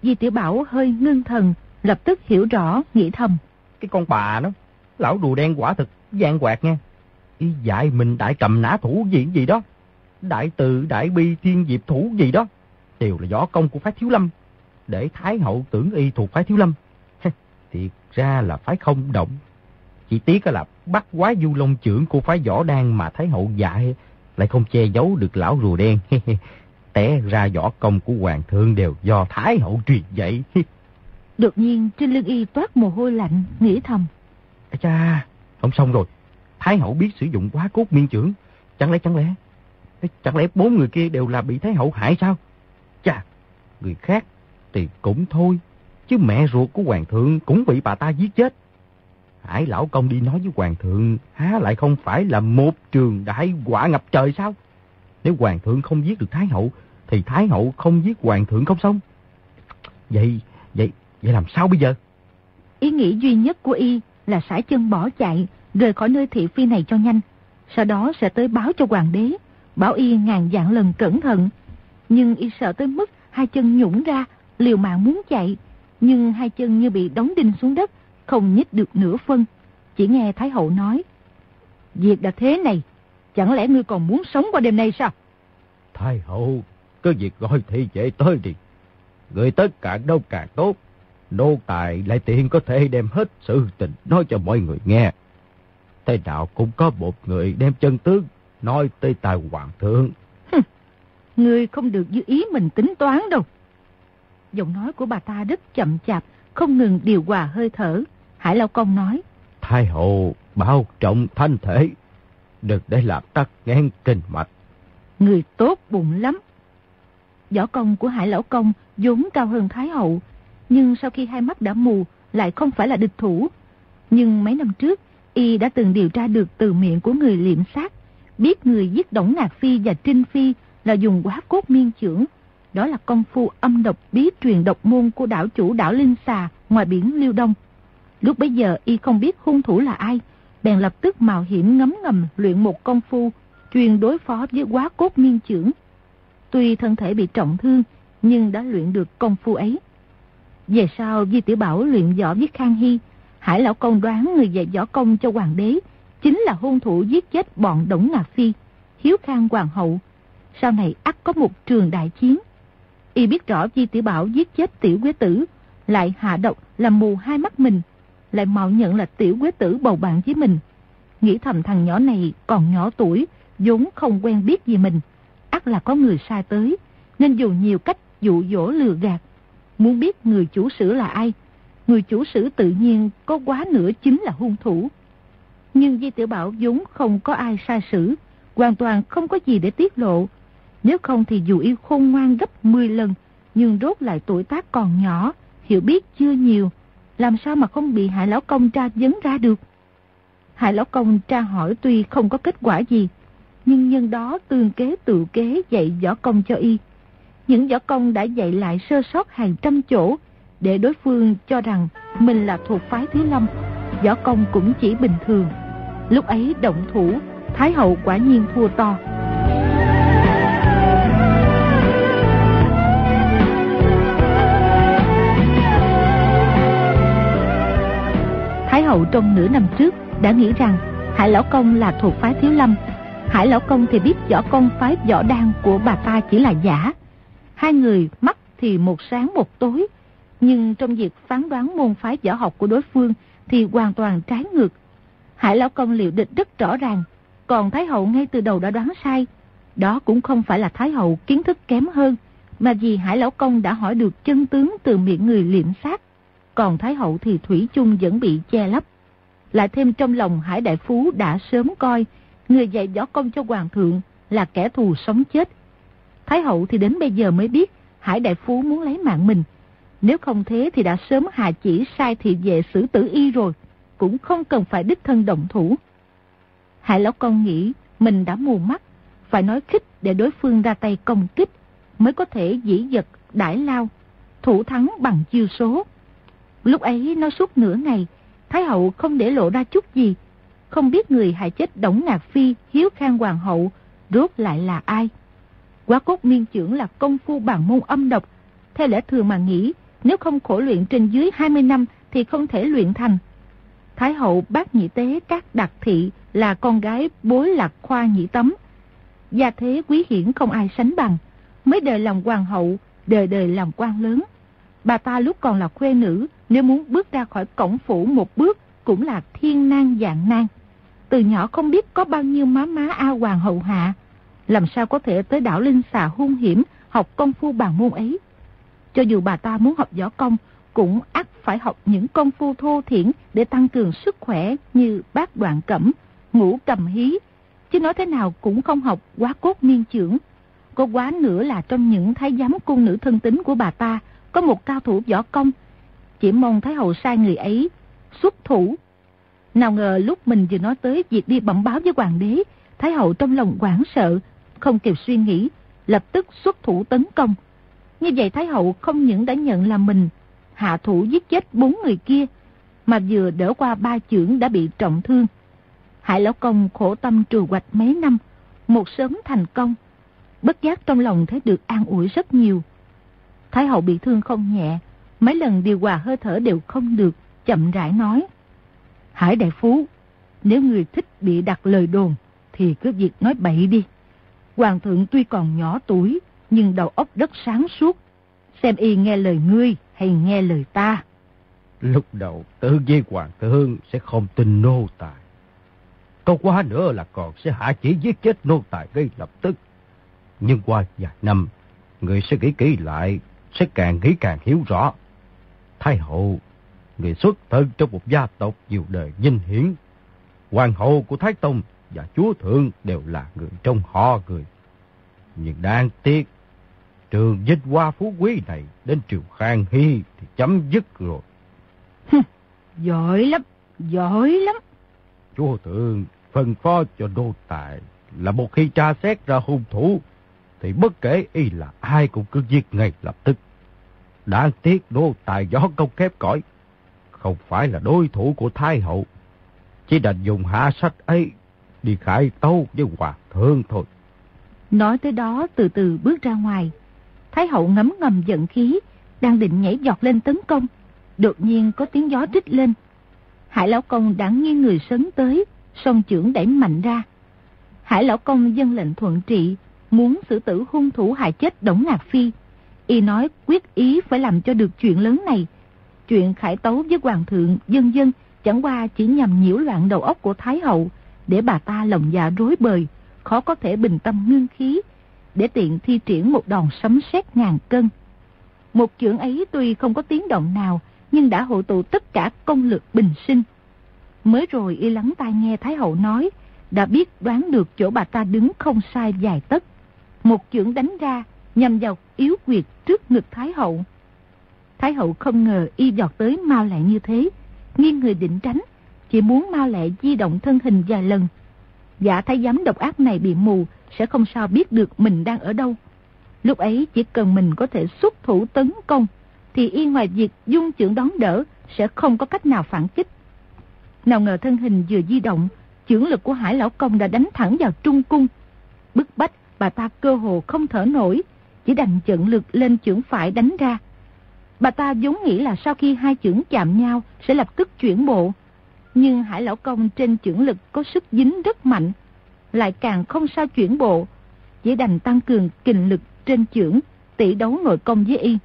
Di Tiểu Bảo hơi ngưng thần, lập tức hiểu rõ, nghĩ thầm. Cái con bà nó, lão rùa đen quả thực gian quạt nha. Ý dạy mình đại cầm nã thủ gì gì đó, đại từ đại bi thiên diệp thủ gì đó, đều là võ công của phái Thiếu Lâm, để Thái hậu tưởng y thuộc phái Thiếu Lâm. Thiệt ra là phái Không Động. Chỉ tiếc là bắt quái du long trưởng của phái Võ Đan mà Thái hậu dạy lại không che giấu được lão rùa đen. Té ra võ công của hoàng thượng đều do Thái hậu truyền dạy. Đột nhiên trên lưng y toát mồ hôi lạnh, nghĩ thầm. À cha, không xong rồi. Thái hậu biết sử dụng quá cốt miên trưởng. Chẳng lẽ chẳng lẽ Chẳng lẽ bốn người kia đều là bị Thái hậu hại sao? Chà, người khác thì cũng thôi, chứ mẹ ruột của hoàng thượng cũng bị bà ta giết chết. Hải lão công đi nói với hoàng thượng, há lại không phải là một trường đại họa ngập trời sao? Nếu hoàng thượng không giết được Thái hậu, thì Thái hậu không giết hoàng thượng không xong. Vậy, vậy, vậy làm sao bây giờ? Ý nghĩ duy nhất của y là sải chân bỏ chạy, rời khỏi nơi thị phi này cho nhanh. Sau đó sẽ tới báo cho hoàng đế, bảo y ngàn vạn lần cẩn thận. Nhưng y sợ tới mức hai chân nhũn ra, liều mạng muốn chạy. Nhưng hai chân như bị đóng đinh xuống đất, không nhích được nửa phân. Chỉ nghe Thái hậu nói, việc đã thế này, chẳng lẽ ngươi còn muốn sống qua đêm nay sao? Thái hậu, cứ việc gọi thị vệ tới đi. Người tất cả đâu càng tốt. Nô tài lại tiện có thể đem hết sự tình nói cho mọi người nghe. Thế nào cũng có một người đem chân tướng nói tới tai hoàng thượng. Ngươi không được như ý mình tính toán đâu. Giọng nói của bà ta rất chậm chạp, không ngừng điều hòa hơi thở. Hải Lão Công nói, Thái hậu bảo trọng thân thể, đừng để làm tắc nghẽn kinh mạch. Người tốt bụng lắm. Võ công của Hải Lão Công vốn cao hơn Thái hậu, nhưng sau khi hai mắt đã mù lại không phải là địch thủ. Nhưng mấy năm trước y đã từng điều tra được từ miệng của người liệm sát, biết người giết Đổng Ngạc Phi và Trinh Phi là dùng hóa cốt miên chưởng. Đó là công phu âm độc bí truyền độc môn của đảo chủ đảo Linh Xà ngoài biển Liêu Đông. Lúc bấy giờ y không biết hung thủ là ai, bèn lập tức mạo hiểm ngấm ngầm luyện một công phu chuyên đối phó với hóa cốt miên chưởng. Tuy thân thể bị trọng thương, nhưng đã luyện được công phu ấy. Về sau Di Tiểu Bảo luyện võ với Khang Hy, Hải Lão Công đoán người dạy võ công cho hoàng đế chính là hung thủ giết chết bọn Đổng Ngạc Phi, Hiếu Khang hoàng hậu. Sau này ắt có một trường đại chiến. Y biết rõ Di Tiểu Bảo giết chết Tiểu Quế Tử, lại hạ độc làm mù hai mắt mình, lại mạo nhận là Tiểu Quế Tử bầu bạn với mình. Nghĩ thầm thằng nhỏ này còn nhỏ tuổi, vốn không quen biết gì mình, ắt là có người sai tới, nên dùng nhiều cách dụ dỗ lừa gạt. Muốn biết người chủ sử là ai, người chủ sử tự nhiên có quá nữa chính là hung thủ. Nhưng Di Tiểu Bảo vốn không có ai sai sử, hoàn toàn không có gì để tiết lộ. Nếu không thì dù y khôn ngoan gấp mười lần, nhưng rốt lại tuổi tác còn nhỏ, hiểu biết chưa nhiều, làm sao mà không bị Hải Lão Công tra vấn ra được. Hải Lão Công tra hỏi tuy không có kết quả gì, nhưng nhân đó tương kế tự kế dạy võ công cho y. Những võ công đã dạy lại sơ sót hàng trăm chỗ, để đối phương cho rằng mình là thuộc phái Thiếu Lâm, võ công cũng chỉ bình thường. Lúc ấy động thủ, Thái hậu quả nhiên thua to. Thái hậu trong nửa năm trước đã nghĩ rằng Hải Lão Công là thuộc phái Thiếu Lâm, Hải Lão Công thì biết võ công phái Võ Đan của bà ta chỉ là giả. Hai người mắt thì một sáng một tối, nhưng trong việc phán đoán môn phái võ học của đối phương thì hoàn toàn trái ngược. Hải Lão Công liệu địch rất rõ ràng, còn Thái hậu ngay từ đầu đã đoán sai. Đó cũng không phải là Thái hậu kiến thức kém hơn, mà vì Hải Lão Công đã hỏi được chân tướng từ miệng người liệm sát, còn Thái hậu thì thủy chung vẫn bị che lấp. Lại thêm trong lòng Hải Đại Phú đã sớm coi người dạy võ công cho hoàng thượng là kẻ thù sống chết. Thái hậu thì đến bây giờ mới biết Hải Đại Phú muốn lấy mạng mình. Nếu không thế thì đã sớm hạ chỉ sai thị vệ xử tử y rồi, cũng không cần phải đích thân động thủ. Hải Lão Công nghĩ mình đã mù mắt, phải nói khích để đối phương ra tay công kích, mới có thể dĩ dật đãi lao, thủ thắng bằng chiêu số. Lúc ấy nói suốt nửa ngày, Thái hậu không để lộ ra chút gì, không biết người hại chết Đổng Ngạc Phi, Hiếu Khang hoàng hậu rốt lại là ai. Hóa cốt miên chưởng là công phu bằng môn âm độc, theo lẽ thường mà nghĩ nếu không khổ luyện trên dưới hai mươi năm thì không thể luyện thành. Thái hậu Bát Nhị Tế Các Đặc Thị là con gái Bối Lạc Khoa Nhị Tấm. Gia thế quý hiển không ai sánh bằng, mấy đời làm hoàng hậu, đời đời làm quan lớn. Bà ta lúc còn là khuê nữ, nếu muốn bước ra khỏi cổng phủ một bước cũng là thiên nan vạn nan. Từ nhỏ không biết có bao nhiêu má má A Hoàng hậu hạ, làm sao có thể tới đảo Linh Xà hung hiểm học công phu bàn môn ấy. Cho dù bà ta muốn học võ công, cũng ắt phải học những công phu thô thiển để tăng cường sức khỏe như bát đoạn cẩm, ngũ cầm hí, chứ nói thế nào cũng không học quá cốt miên chưởng. Có quá nữa là trong những thái giám cung nữ thân tín của bà ta có một cao thủ võ công, chỉ mong Thái hậu sai người ấy xuất thủ. Nào ngờ lúc mình vừa nói tới việc đi bẩm báo với hoàng đế, Thái hậu trong lòng hoảng sợ, không kịp suy nghĩ, lập tức xuất thủ tấn công. Như vậy Thái hậu không những đã nhận là mình hạ thủ giết chết bốn người kia, mà vừa đỡ qua ba chưởng đã bị trọng thương. Hải lão công khổ tâm trù hoạch mấy năm, một sớm thành công, bất giác trong lòng thấy được an ủi rất nhiều. Thái hậu bị thương không nhẹ, mấy lần điều hòa hơi thở đều không được, chậm rãi nói: Hải đại phú, nếu người thích bị đặt lời đồn thì cứ việc nói bậy đi. Hoàng thượng tuy còn nhỏ tuổi, nhưng đầu óc rất sáng suốt, xem y nghe lời ngươi hay nghe lời ta. Lúc đầu tự với hoàng thượng sẽ không tin nô tài, có quá nữa là còn sẽ hạ chỉ giết chết nô tài ngay lập tức. Nhưng qua vài năm, người sẽ nghĩ kỹ lại, sẽ càng nghĩ càng hiểu rõ. Thái hậu, người xuất thân trong một gia tộc nhiều đời vinh hiển. Hoàng hậu của Thái Tông và chúa thượng đều là người trong họ người. Nhưng đáng tiếc, trường vinh hoa phú quý này đến triều Khang Hy thì chấm dứt rồi. Giỏi lắm, giỏi lắm. Chúa thượng phân phó cho nô tài là một khi tra xét ra hung thủ thì bất kể y là ai cũng cứ giết ngay lập tức. Đáng tiếc nô tài võ công kém cỏi, không phải là đối thủ của Thái hậu, chỉ đành dùng hạ sách ấy đi khải tấu với hoàng thượng thôi. Nói tới đó từ từ bước ra ngoài. Thái hậu ngấm ngầm giận khí, đang định nhảy giọt lên tấn công, đột nhiên có tiếng gió rít lên. Hải lão công đã nghiêng người sấn tới, song chưởng đẩy mạnh ra. Hải lão công dâng lệnh thuận trị, muốn xử tử hung thủ hại chết Đổng Ngạc Phi. Y nói quyết ý phải làm cho được chuyện lớn này. Chuyện khải tấu với hoàng thượng dân dân chẳng qua chỉ nhằm nhiễu loạn đầu óc của Thái hậu, để bà ta lòng dạ rối bời, khó có thể bình tâm ngưng khí, để tiện thi triển một đòn sấm sét ngàn cân. Một chưởng ấy tuy không có tiếng động nào, nhưng đã hội tụ tất cả công lực bình sinh. Mới rồi y lắng tai nghe Thái hậu nói, đã biết đoán được chỗ bà ta đứng không sai vài tấc. Một chưởng đánh ra, nhằm vào yếu quyệt trước ngực Thái hậu. Thái hậu không ngờ y giọt tới mau lẹ như thế, nghiêng người định tránh, chỉ muốn mau lẹ di động thân hình vài lần. Gã thái giám độc ác này bị mù, sẽ không sao biết được mình đang ở đâu. Lúc ấy chỉ cần mình có thể xuất thủ tấn công, thì y ngoài việc dung chưởng đón đỡ, sẽ không có cách nào phản kích. Nào ngờ thân hình vừa di động, chưởng lực của Hải lão công đã đánh thẳng vào trung cung. Bức bách, bà ta cơ hồ không thở nổi, chỉ đành chận lực lên chưởng phải đánh ra. Bà ta vốn nghĩ là sau khi hai chưởng chạm nhau sẽ lập tức chuyển bộ, nhưng Hải lão công trên chưởng lực có sức dính rất mạnh, lại càng không sao chuyển bộ, chỉ đành tăng cường kình lực trên chưởng, tỷ đấu nội công với y.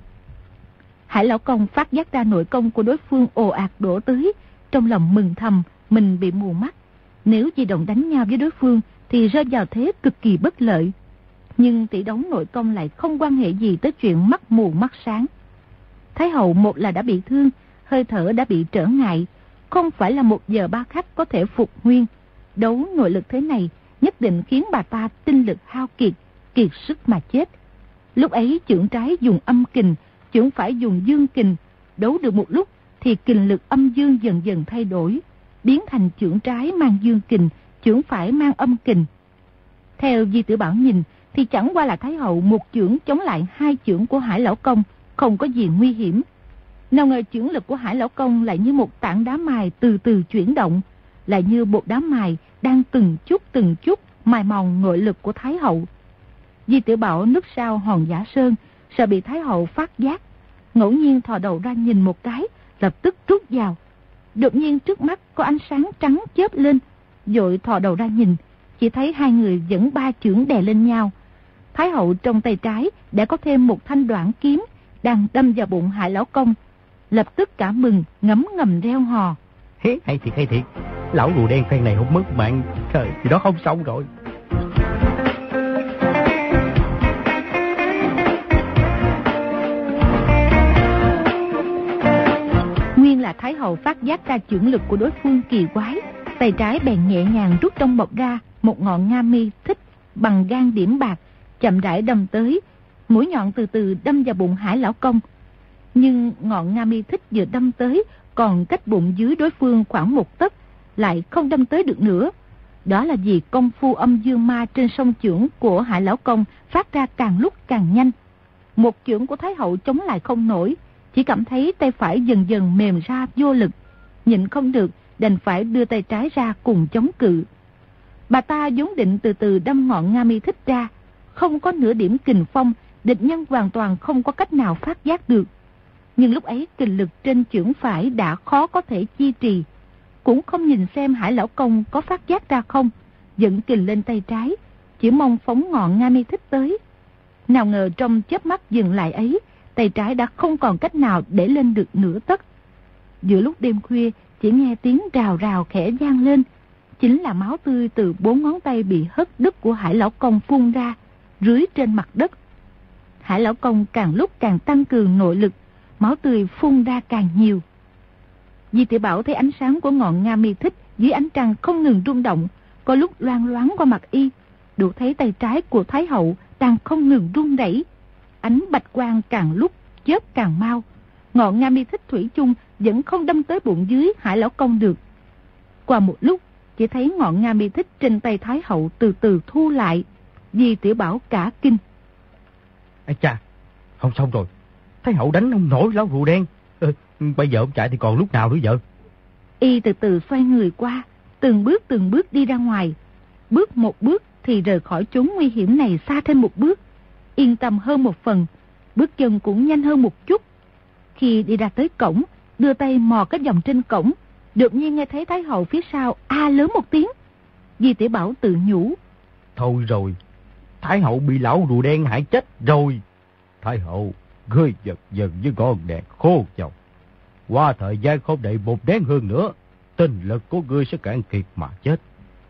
Hải lão công phát giác ra nội công của đối phương ồ ạt đổ tới, trong lòng mừng thầm mình bị mù mắt. Nếu di động đánh nhau với đối phương thì rơi vào thế cực kỳ bất lợi. Nhưng tỷ đấu nội công lại không quan hệ gì tới chuyện mắt mù mắt sáng. Thái hậu một là đã bị thương, hơi thở đã bị trở ngại, không phải là một giờ ba khắc có thể phục nguyên. Đấu nội lực thế này nhất định khiến bà ta tinh lực hao kiệt, kiệt sức mà chết. Lúc ấy chưởng trái dùng âm kình, chưởng phải dùng dương kình. Đấu được một lúc thì kình lực âm dương dần dần thay đổi, biến thành chưởng trái mang dương kình, chưởng phải mang âm kình. Theo Di Tử Bảo nhìn thì chẳng qua là Thái hậu một chưởng chống lại hai chưởng của Hải lão công, không có gì nguy hiểm. Nào ngờ chưởng lực của Hải lão công lại như một tảng đá mài từ từ chuyển động, lại như bột đá mài đang từng chút từng chút mài mòn nội lực của Thái hậu. Di Tử Bảo núp sau hòn giả sơn, sợ bị Thái hậu phát giác, ngẫu nhiên thò đầu ra nhìn một cái, lập tức rút vào. Đột nhiên trước mắt có ánh sáng trắng chớp lên, vội thò đầu ra nhìn, chỉ thấy hai người vẫn ba chưởng đè lên nhau. Thái hậu trong tay trái đã có thêm một thanh đoạn kiếm đang đâm vào bụng Hải lão công, lập tức cả mừng ngấm ngầm reo hò. Hế, hay thiệt hay thiệt, lão rùa đen phen này không mất mạng, trời thì đó không xong rồi. Nguyên là Thái hậu phát giác ra chưởng lực của đối phương kỳ quái, tay trái bèn nhẹ nhàng rút trong bọc ra một ngọn nga mi thích bằng gan điểm bạc, chậm rãi đâm tới, mũi nhọn từ từ đâm vào bụng Hải lão công. Nhưng ngọn nga mi thích vừa đâm tới còn cách bụng dưới đối phương khoảng một tấc, lại không đâm tới được nữa. Đó là vì công phu âm dương ma trên song chưởng của Hải lão công phát ra càng lúc càng nhanh. Một chưởng của Thái hậu chống lại không nổi, chỉ cảm thấy tay phải dần dần mềm ra vô lực, nhịn không được đành phải đưa tay trái ra cùng chống cự. Bà ta vốn định từ từ đâm ngọn nga mi thích ra, không có nửa điểm kình phong, địch nhân hoàn toàn không có cách nào phát giác được. Nhưng lúc ấy kình lực trên chưởng phải đã khó có thể chi trì, cũng không nhìn xem Hải lão công có phát giác ra không, dẫn kình lên tay trái, chỉ mong phóng ngọn nga mi thích tới. Nào ngờ trong chớp mắt dừng lại ấy, tay trái đã không còn cách nào để lên được nửa tấc. Giữa lúc đêm khuya, chỉ nghe tiếng rào rào khẽ vang lên, chính là máu tươi từ bốn ngón tay bị hất đứt của Hải lão công phun ra, rưới trên mặt đất. Hải lão công càng lúc càng tăng cường nội lực, máu tươi phun ra càng nhiều. Di tiểu Bảo thấy ánh sáng của ngọn nga mi thích dưới ánh trăng không ngừng rung động, có lúc loang loáng qua mặt y, đủ thấy tay trái của Thái hậu đang không ngừng run rẩy. Ánh bạch quang càng lúc chớp càng mau, ngọn nga mi thích thủy chung vẫn không đâm tới bụng dưới Hải lão công được. Qua một lúc, chỉ thấy ngọn nga mi thích trên tay Thái hậu từ từ thu lại. Di tiểu Bảo cả kinh. Ây cha, không xong rồi, Thái hậu đánh không nổi lão rùa đen. Ừ, bây giờ ông chạy thì còn lúc nào nữa vợ? Y từ từ xoay người qua, từng bước từng bước đi ra ngoài. Bước một bước thì rời khỏi chốn nguy hiểm này xa thêm một bước, yên tâm hơn một phần, bước chân cũng nhanh hơn một chút. Khi đi ra tới cổng, đưa tay mò cái vòng trên cổng, đột nhiên nghe thấy Thái hậu phía sau a lớn một tiếng. Di tiểu Bảo tự nhủ, thôi rồi, Thái hậu bị lão rùa đen hại chết rồi. Thái hậu, ngươi giật dần với ngọn đèn khô chồng, qua thời gian không đầy một nén hương nữa, tinh lực của ngươi sẽ cạn kiệt mà chết.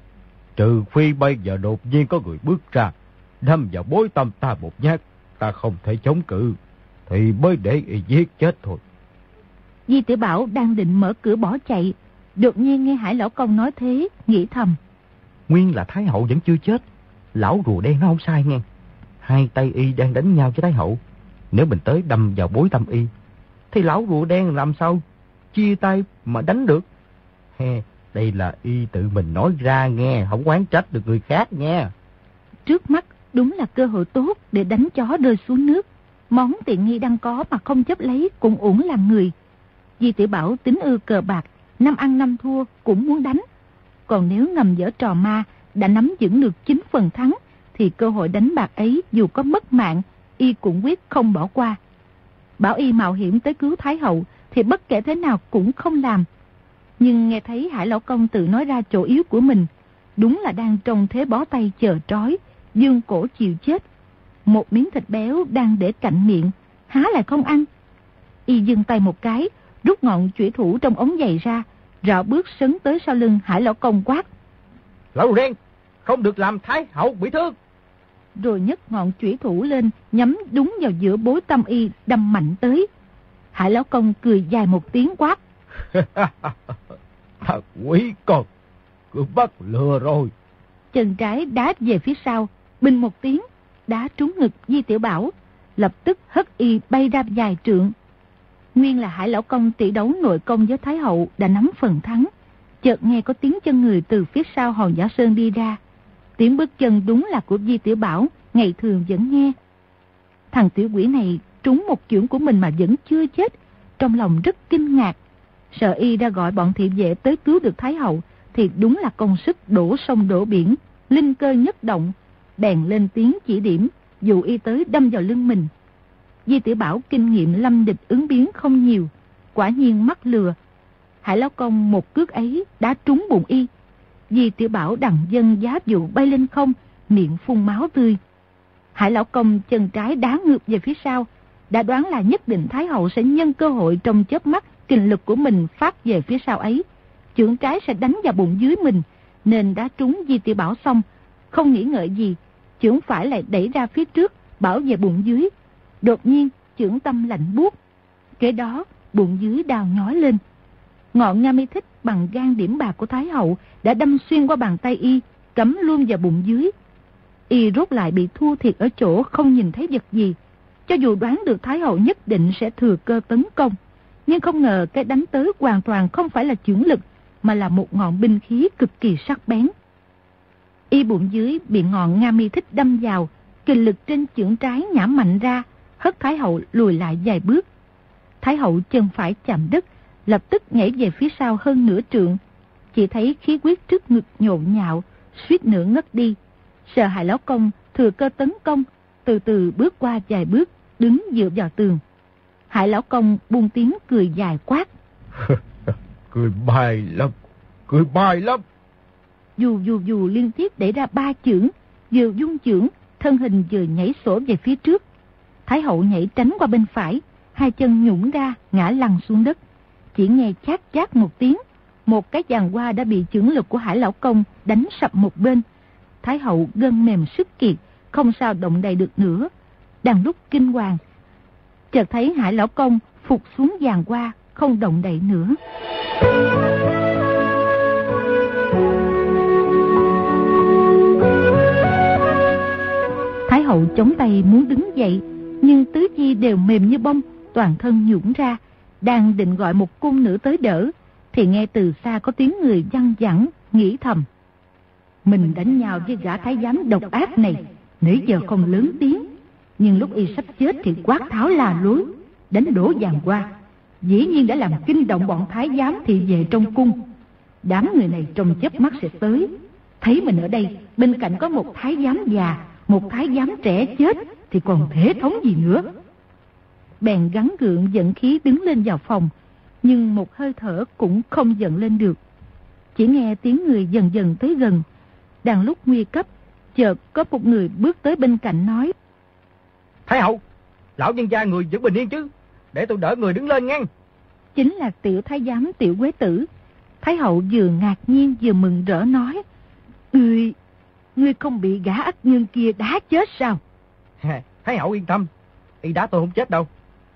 Trừ phi bây giờ đột nhiên có người bước ra, đâm vào bối tâm ta một nhát, ta không thể chống cự, thì mới để y giết chết thôi. Di tiểu Bảo đang định mở cửa bỏ chạy, đột nhiên nghe Hải lão công nói thế, nghĩ thầm, nguyên là Thái hậu vẫn chưa chết, lão rùa đen nó không sai nghe. Hai tay y đang đánh nhau với Thái hậu, nếu mình tới đâm vào bối tâm y, thì lão rùa đen làm sao chia tay mà đánh được. He, đây là y tự mình nói ra nghe, không oán trách được người khác nghe. Trước mắt đúng là cơ hội tốt để đánh chó rơi xuống nước. Món tiện nghi đang có mà không chấp lấy cũng uổng làm người. Di tiểu Bảo tính ư cờ bạc, năm ăn năm thua cũng muốn đánh. Còn nếu ngầm giở trò ma, đã nắm vững được chín phần thắng, thì cơ hội đánh bạc ấy dù có mất mạng, y cũng quyết không bỏ qua. Bảo y mạo hiểm tới cứu Thái hậu thì bất kể thế nào cũng không làm. Nhưng nghe thấy Hải lão công tự nói ra chỗ yếu của mình, đúng là đang trong thế bó tay chờ trói, dương cổ chịu chết. Một miếng thịt béo đang để cạnh miệng, há lại không ăn. Y dừng tay một cái, rút ngọn chủy thủ trong ống giày ra, rảo bước sấn tới sau lưng Hải lão công quát, lão rùa đen, không được làm Thái hậu bị thương. Rồi nhấc ngọn chủy thủ lên, nhắm đúng vào giữa bối tâm y, đâm mạnh tới. Hải lão công cười dài một tiếng quát, thật quý con, cứ bắt lừa rồi. Chân trái đá về phía sau, bình một tiếng, đá trúng ngực Di tiểu Bảo, lập tức hất y bay ra vài trượng. Nguyên là Hải lão công tỷ đấu nội công với Thái hậu đã nắm phần thắng. Chợt nghe có tiếng chân người từ phía sau Hòn Giả Sơn đi ra. Tiếng bước chân đúng là của Di tiểu Bảo, ngày thường vẫn nghe. Thằng tiểu quỷ này trúng một chưởng của mình mà vẫn chưa chết, trong lòng rất kinh ngạc. Sợ y ra gọi bọn thị vệ tới cứu được Thái hậu, thì đúng là công sức đổ sông đổ biển, linh cơ nhất động, bèn lên tiếng chỉ điểm, dụ y tới đâm vào lưng mình. Di Tiểu Bảo kinh nghiệm lâm địch ứng biến không nhiều, quả nhiên mắc lừa. Hải Lão Công một cước ấy đã trúng bụng y. Di Tiểu Bảo đằng dâng giá dụ bay lên không, miệng phun máu tươi. Hải Lão Công chân trái đá ngược về phía sau, đã đoán là nhất định Thái Hậu sẽ nhân cơ hội trong chớp mắt kình lực của mình phát về phía sau ấy, chưởng trái sẽ đánh vào bụng dưới mình, nên đã trúng Di Tiểu Bảo xong, không nghĩ ngợi gì, chưởng phải lại đẩy ra phía trước, bảo vệ bụng dưới. Đột nhiên chưởng tâm lạnh buốt, kế đó bụng dưới đau nhói lên. Ngọn Nga Mi Thích bằng gan điểm bạc của Thái Hậu đã đâm xuyên qua bàn tay y, cắm luôn vào bụng dưới. Y rốt lại bị thua thiệt ở chỗ không nhìn thấy vật gì. Cho dù đoán được Thái Hậu nhất định sẽ thừa cơ tấn công, nhưng không ngờ cái đánh tới hoàn toàn không phải là chưởng lực, mà là một ngọn binh khí cực kỳ sắc bén. Y bụng dưới bị ngọn Nga Mi Thích đâm vào, kình lực trên chưởng trái nhả mạnh ra, hất Thái Hậu lùi lại vài bước. Thái Hậu chân phải chạm đất, lập tức nhảy về phía sau hơn nửa trượng. Chỉ thấy khí huyết trước ngực nhộn nhạo, suýt nữa ngất đi. Sợ Hải Lão Công thừa cơ tấn công, từ từ bước qua vài bước, đứng dựa vào tường. Hải Lão Công buông tiếng cười dài quát. Cười bài lắm, cười bài lắm. Dù dù dù liên tiếp đẩy ra ba chưởng, vừa dung chưởng, thân hình vừa nhảy sổ về phía trước. Thái Hậu nhảy tránh qua bên phải, hai chân nhũn ra, ngã lăn xuống đất. Chỉ nghe chát chát một tiếng, một cái giàn hoa đã bị chưởng lực của Hải Lão Công đánh sập một bên. Thái Hậu gân mềm sức kiệt, không sao động đậy được nữa. Đang lúc kinh hoàng, chợt thấy Hải Lão Công phục xuống giàn hoa, không động đậy nữa. Thái Hậu chống tay muốn đứng dậy, nhưng tứ chi đều mềm như bông, toàn thân nhũn ra. Đang định gọi một cung nữ tới đỡ, thì nghe từ xa có tiếng người văng vẳng, nghĩ thầm: mình đánh nhau với gã thái giám độc ác này, nãy giờ không lớn tiếng, nhưng lúc y sắp chết thì quát tháo la lối, đánh đổ giàn hoa, dĩ nhiên đã làm kinh động bọn thái giám thị về trong cung. Đám người này trong chớp mắt sẽ tới, thấy mình ở đây, bên cạnh có một thái giám già, một thái giám trẻ chết, thì còn thể thống gì nữa. Bèn gắng gượng dẫn khí đứng lên vào phòng, nhưng một hơi thở cũng không dẫn lên được. Chỉ nghe tiếng người dần dần tới gần. Đang lúc nguy cấp, chợt có một người bước tới bên cạnh nói: Thái Hậu, lão nhân gia người vẫn bình yên chứ, để tôi đỡ người đứng lên ngang. Chính là tiểu thái giám Tiểu Quế Tử. Thái Hậu vừa ngạc nhiên vừa mừng rỡ nói: Ngươi, ngươi không bị gã ác nhân kia đá chết sao? Thái Hậu yên tâm, y đá tôi không chết đâu.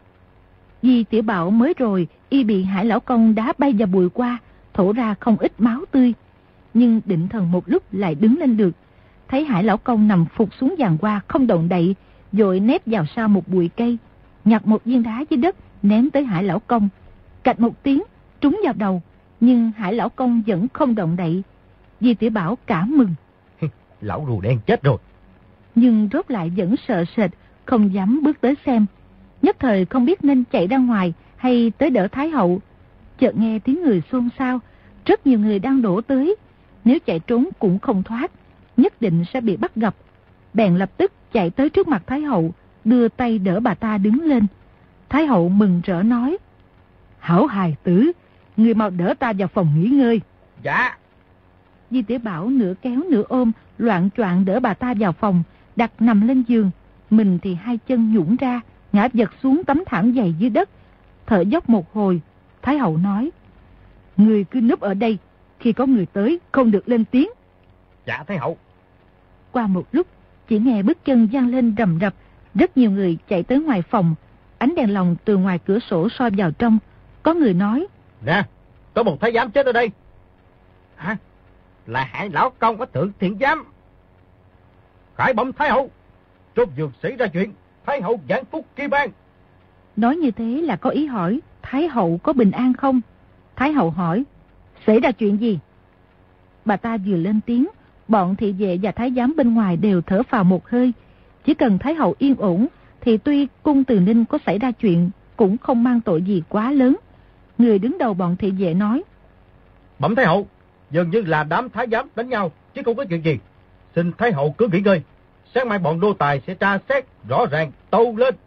Vì Tiểu Bảo mới rồi y bị Hải Lão Công đá bay vào bụi qua, thổ ra không ít máu tươi, nhưng định thần một lúc lại đứng lên được. Thấy Hải Lão Công nằm phục xuống giàn hoa không động đậy, vội nép vào sau một bụi cây, nhặt một viên đá dưới đất ném tới Hải Lão Công. Cạch một tiếng trúng vào đầu, nhưng Hải Lão Công vẫn không động đậy. Di Tiểu Bảo cả mừng: lão rùa đen chết rồi. Nhưng rốt lại vẫn sợ sệt, không dám bước tới xem. Nhất thời không biết nên chạy ra ngoài hay tới đỡ Thái Hậu. Chợt nghe tiếng người xôn xao, rất nhiều người đang đổ tới. Nếu chạy trốn cũng không thoát, nhất định sẽ bị bắt gặp. Bèn lập tức chạy tới trước mặt Thái Hậu, đưa tay đỡ bà ta đứng lên. Thái Hậu mừng rỡ nói: Hảo hài tử, ngươi mau đỡ ta vào phòng nghỉ ngơi. Dạ. Di Tiểu Bảo nửa kéo nửa ôm, loạn choạng đỡ bà ta vào phòng, đặt nằm lên giường. Mình thì hai chân nhũn ra, ngã vật xuống tấm thảm dày dưới đất, thở dốc một hồi. Thái Hậu nói: Ngươi cứ núp ở đây, khi có người tới không được lên tiếng. Dạ Thái Hậu. Qua một lúc, chỉ nghe bước chân vang lên rầm rập, rất nhiều người chạy tới ngoài phòng. Ánh đèn lồng từ ngoài cửa sổ soi vào trong. Có người nói: Nè, có một thái giám chết ở đây. Hả? Là Hải Lão Công có thượng thiện giám. Khải bẩm Thái Hậu, trong vườn xảy ra chuyện, Thái Hậu vạn phúc kỳ ban. Nói như thế là có ý hỏi Thái Hậu có bình an không? Thái Hậu hỏi: Xảy ra chuyện gì? Bà ta vừa lên tiếng, bọn thị vệ và thái giám bên ngoài đều thở phào một hơi. Chỉ cần Thái Hậu yên ổn, thì tuy cung Từ Ninh có xảy ra chuyện, cũng không mang tội gì quá lớn. Người đứng đầu bọn thị vệ nói: Bẩm Thái Hậu, dường như là đám thái giám đánh nhau, chứ không có chuyện gì. Xin Thái Hậu cứ nghỉ ngơi, sáng mai bọn nô tài sẽ tra xét rõ ràng tâu lên.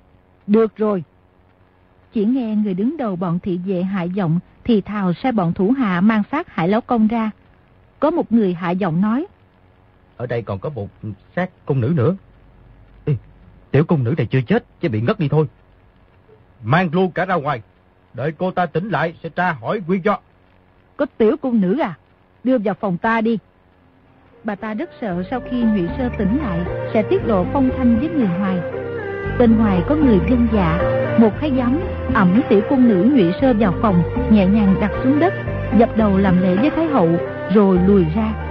Được rồi. Chỉ nghe người đứng đầu bọn thị vệ hạ giọng thì thào sai bọn thủ hạ mang xác Hải Lão Công ra. Có một người hạ giọng nói: Ở đây còn có một xác cung nữ nữa. Ê, tiểu cung nữ này chưa chết, chỉ bị ngất đi thôi. Mang luôn cả ra ngoài, đợi cô ta tỉnh lại sẽ tra hỏi nguyên do. Có tiểu cung nữ à? Đưa vào phòng ta đi. Bà ta rất sợ sau khi Nhụy Sơ tỉnh lại sẽ tiết lộ phong thanh với người ngoài. Bên ngoài có người vâng dạ. Một thái giám ẵm tiểu cung nữ Nhụy Sơ vào phòng, nhẹ nhàng đặt xuống đất, dập đầu làm lễ với thái hậu, rồi lùi ra.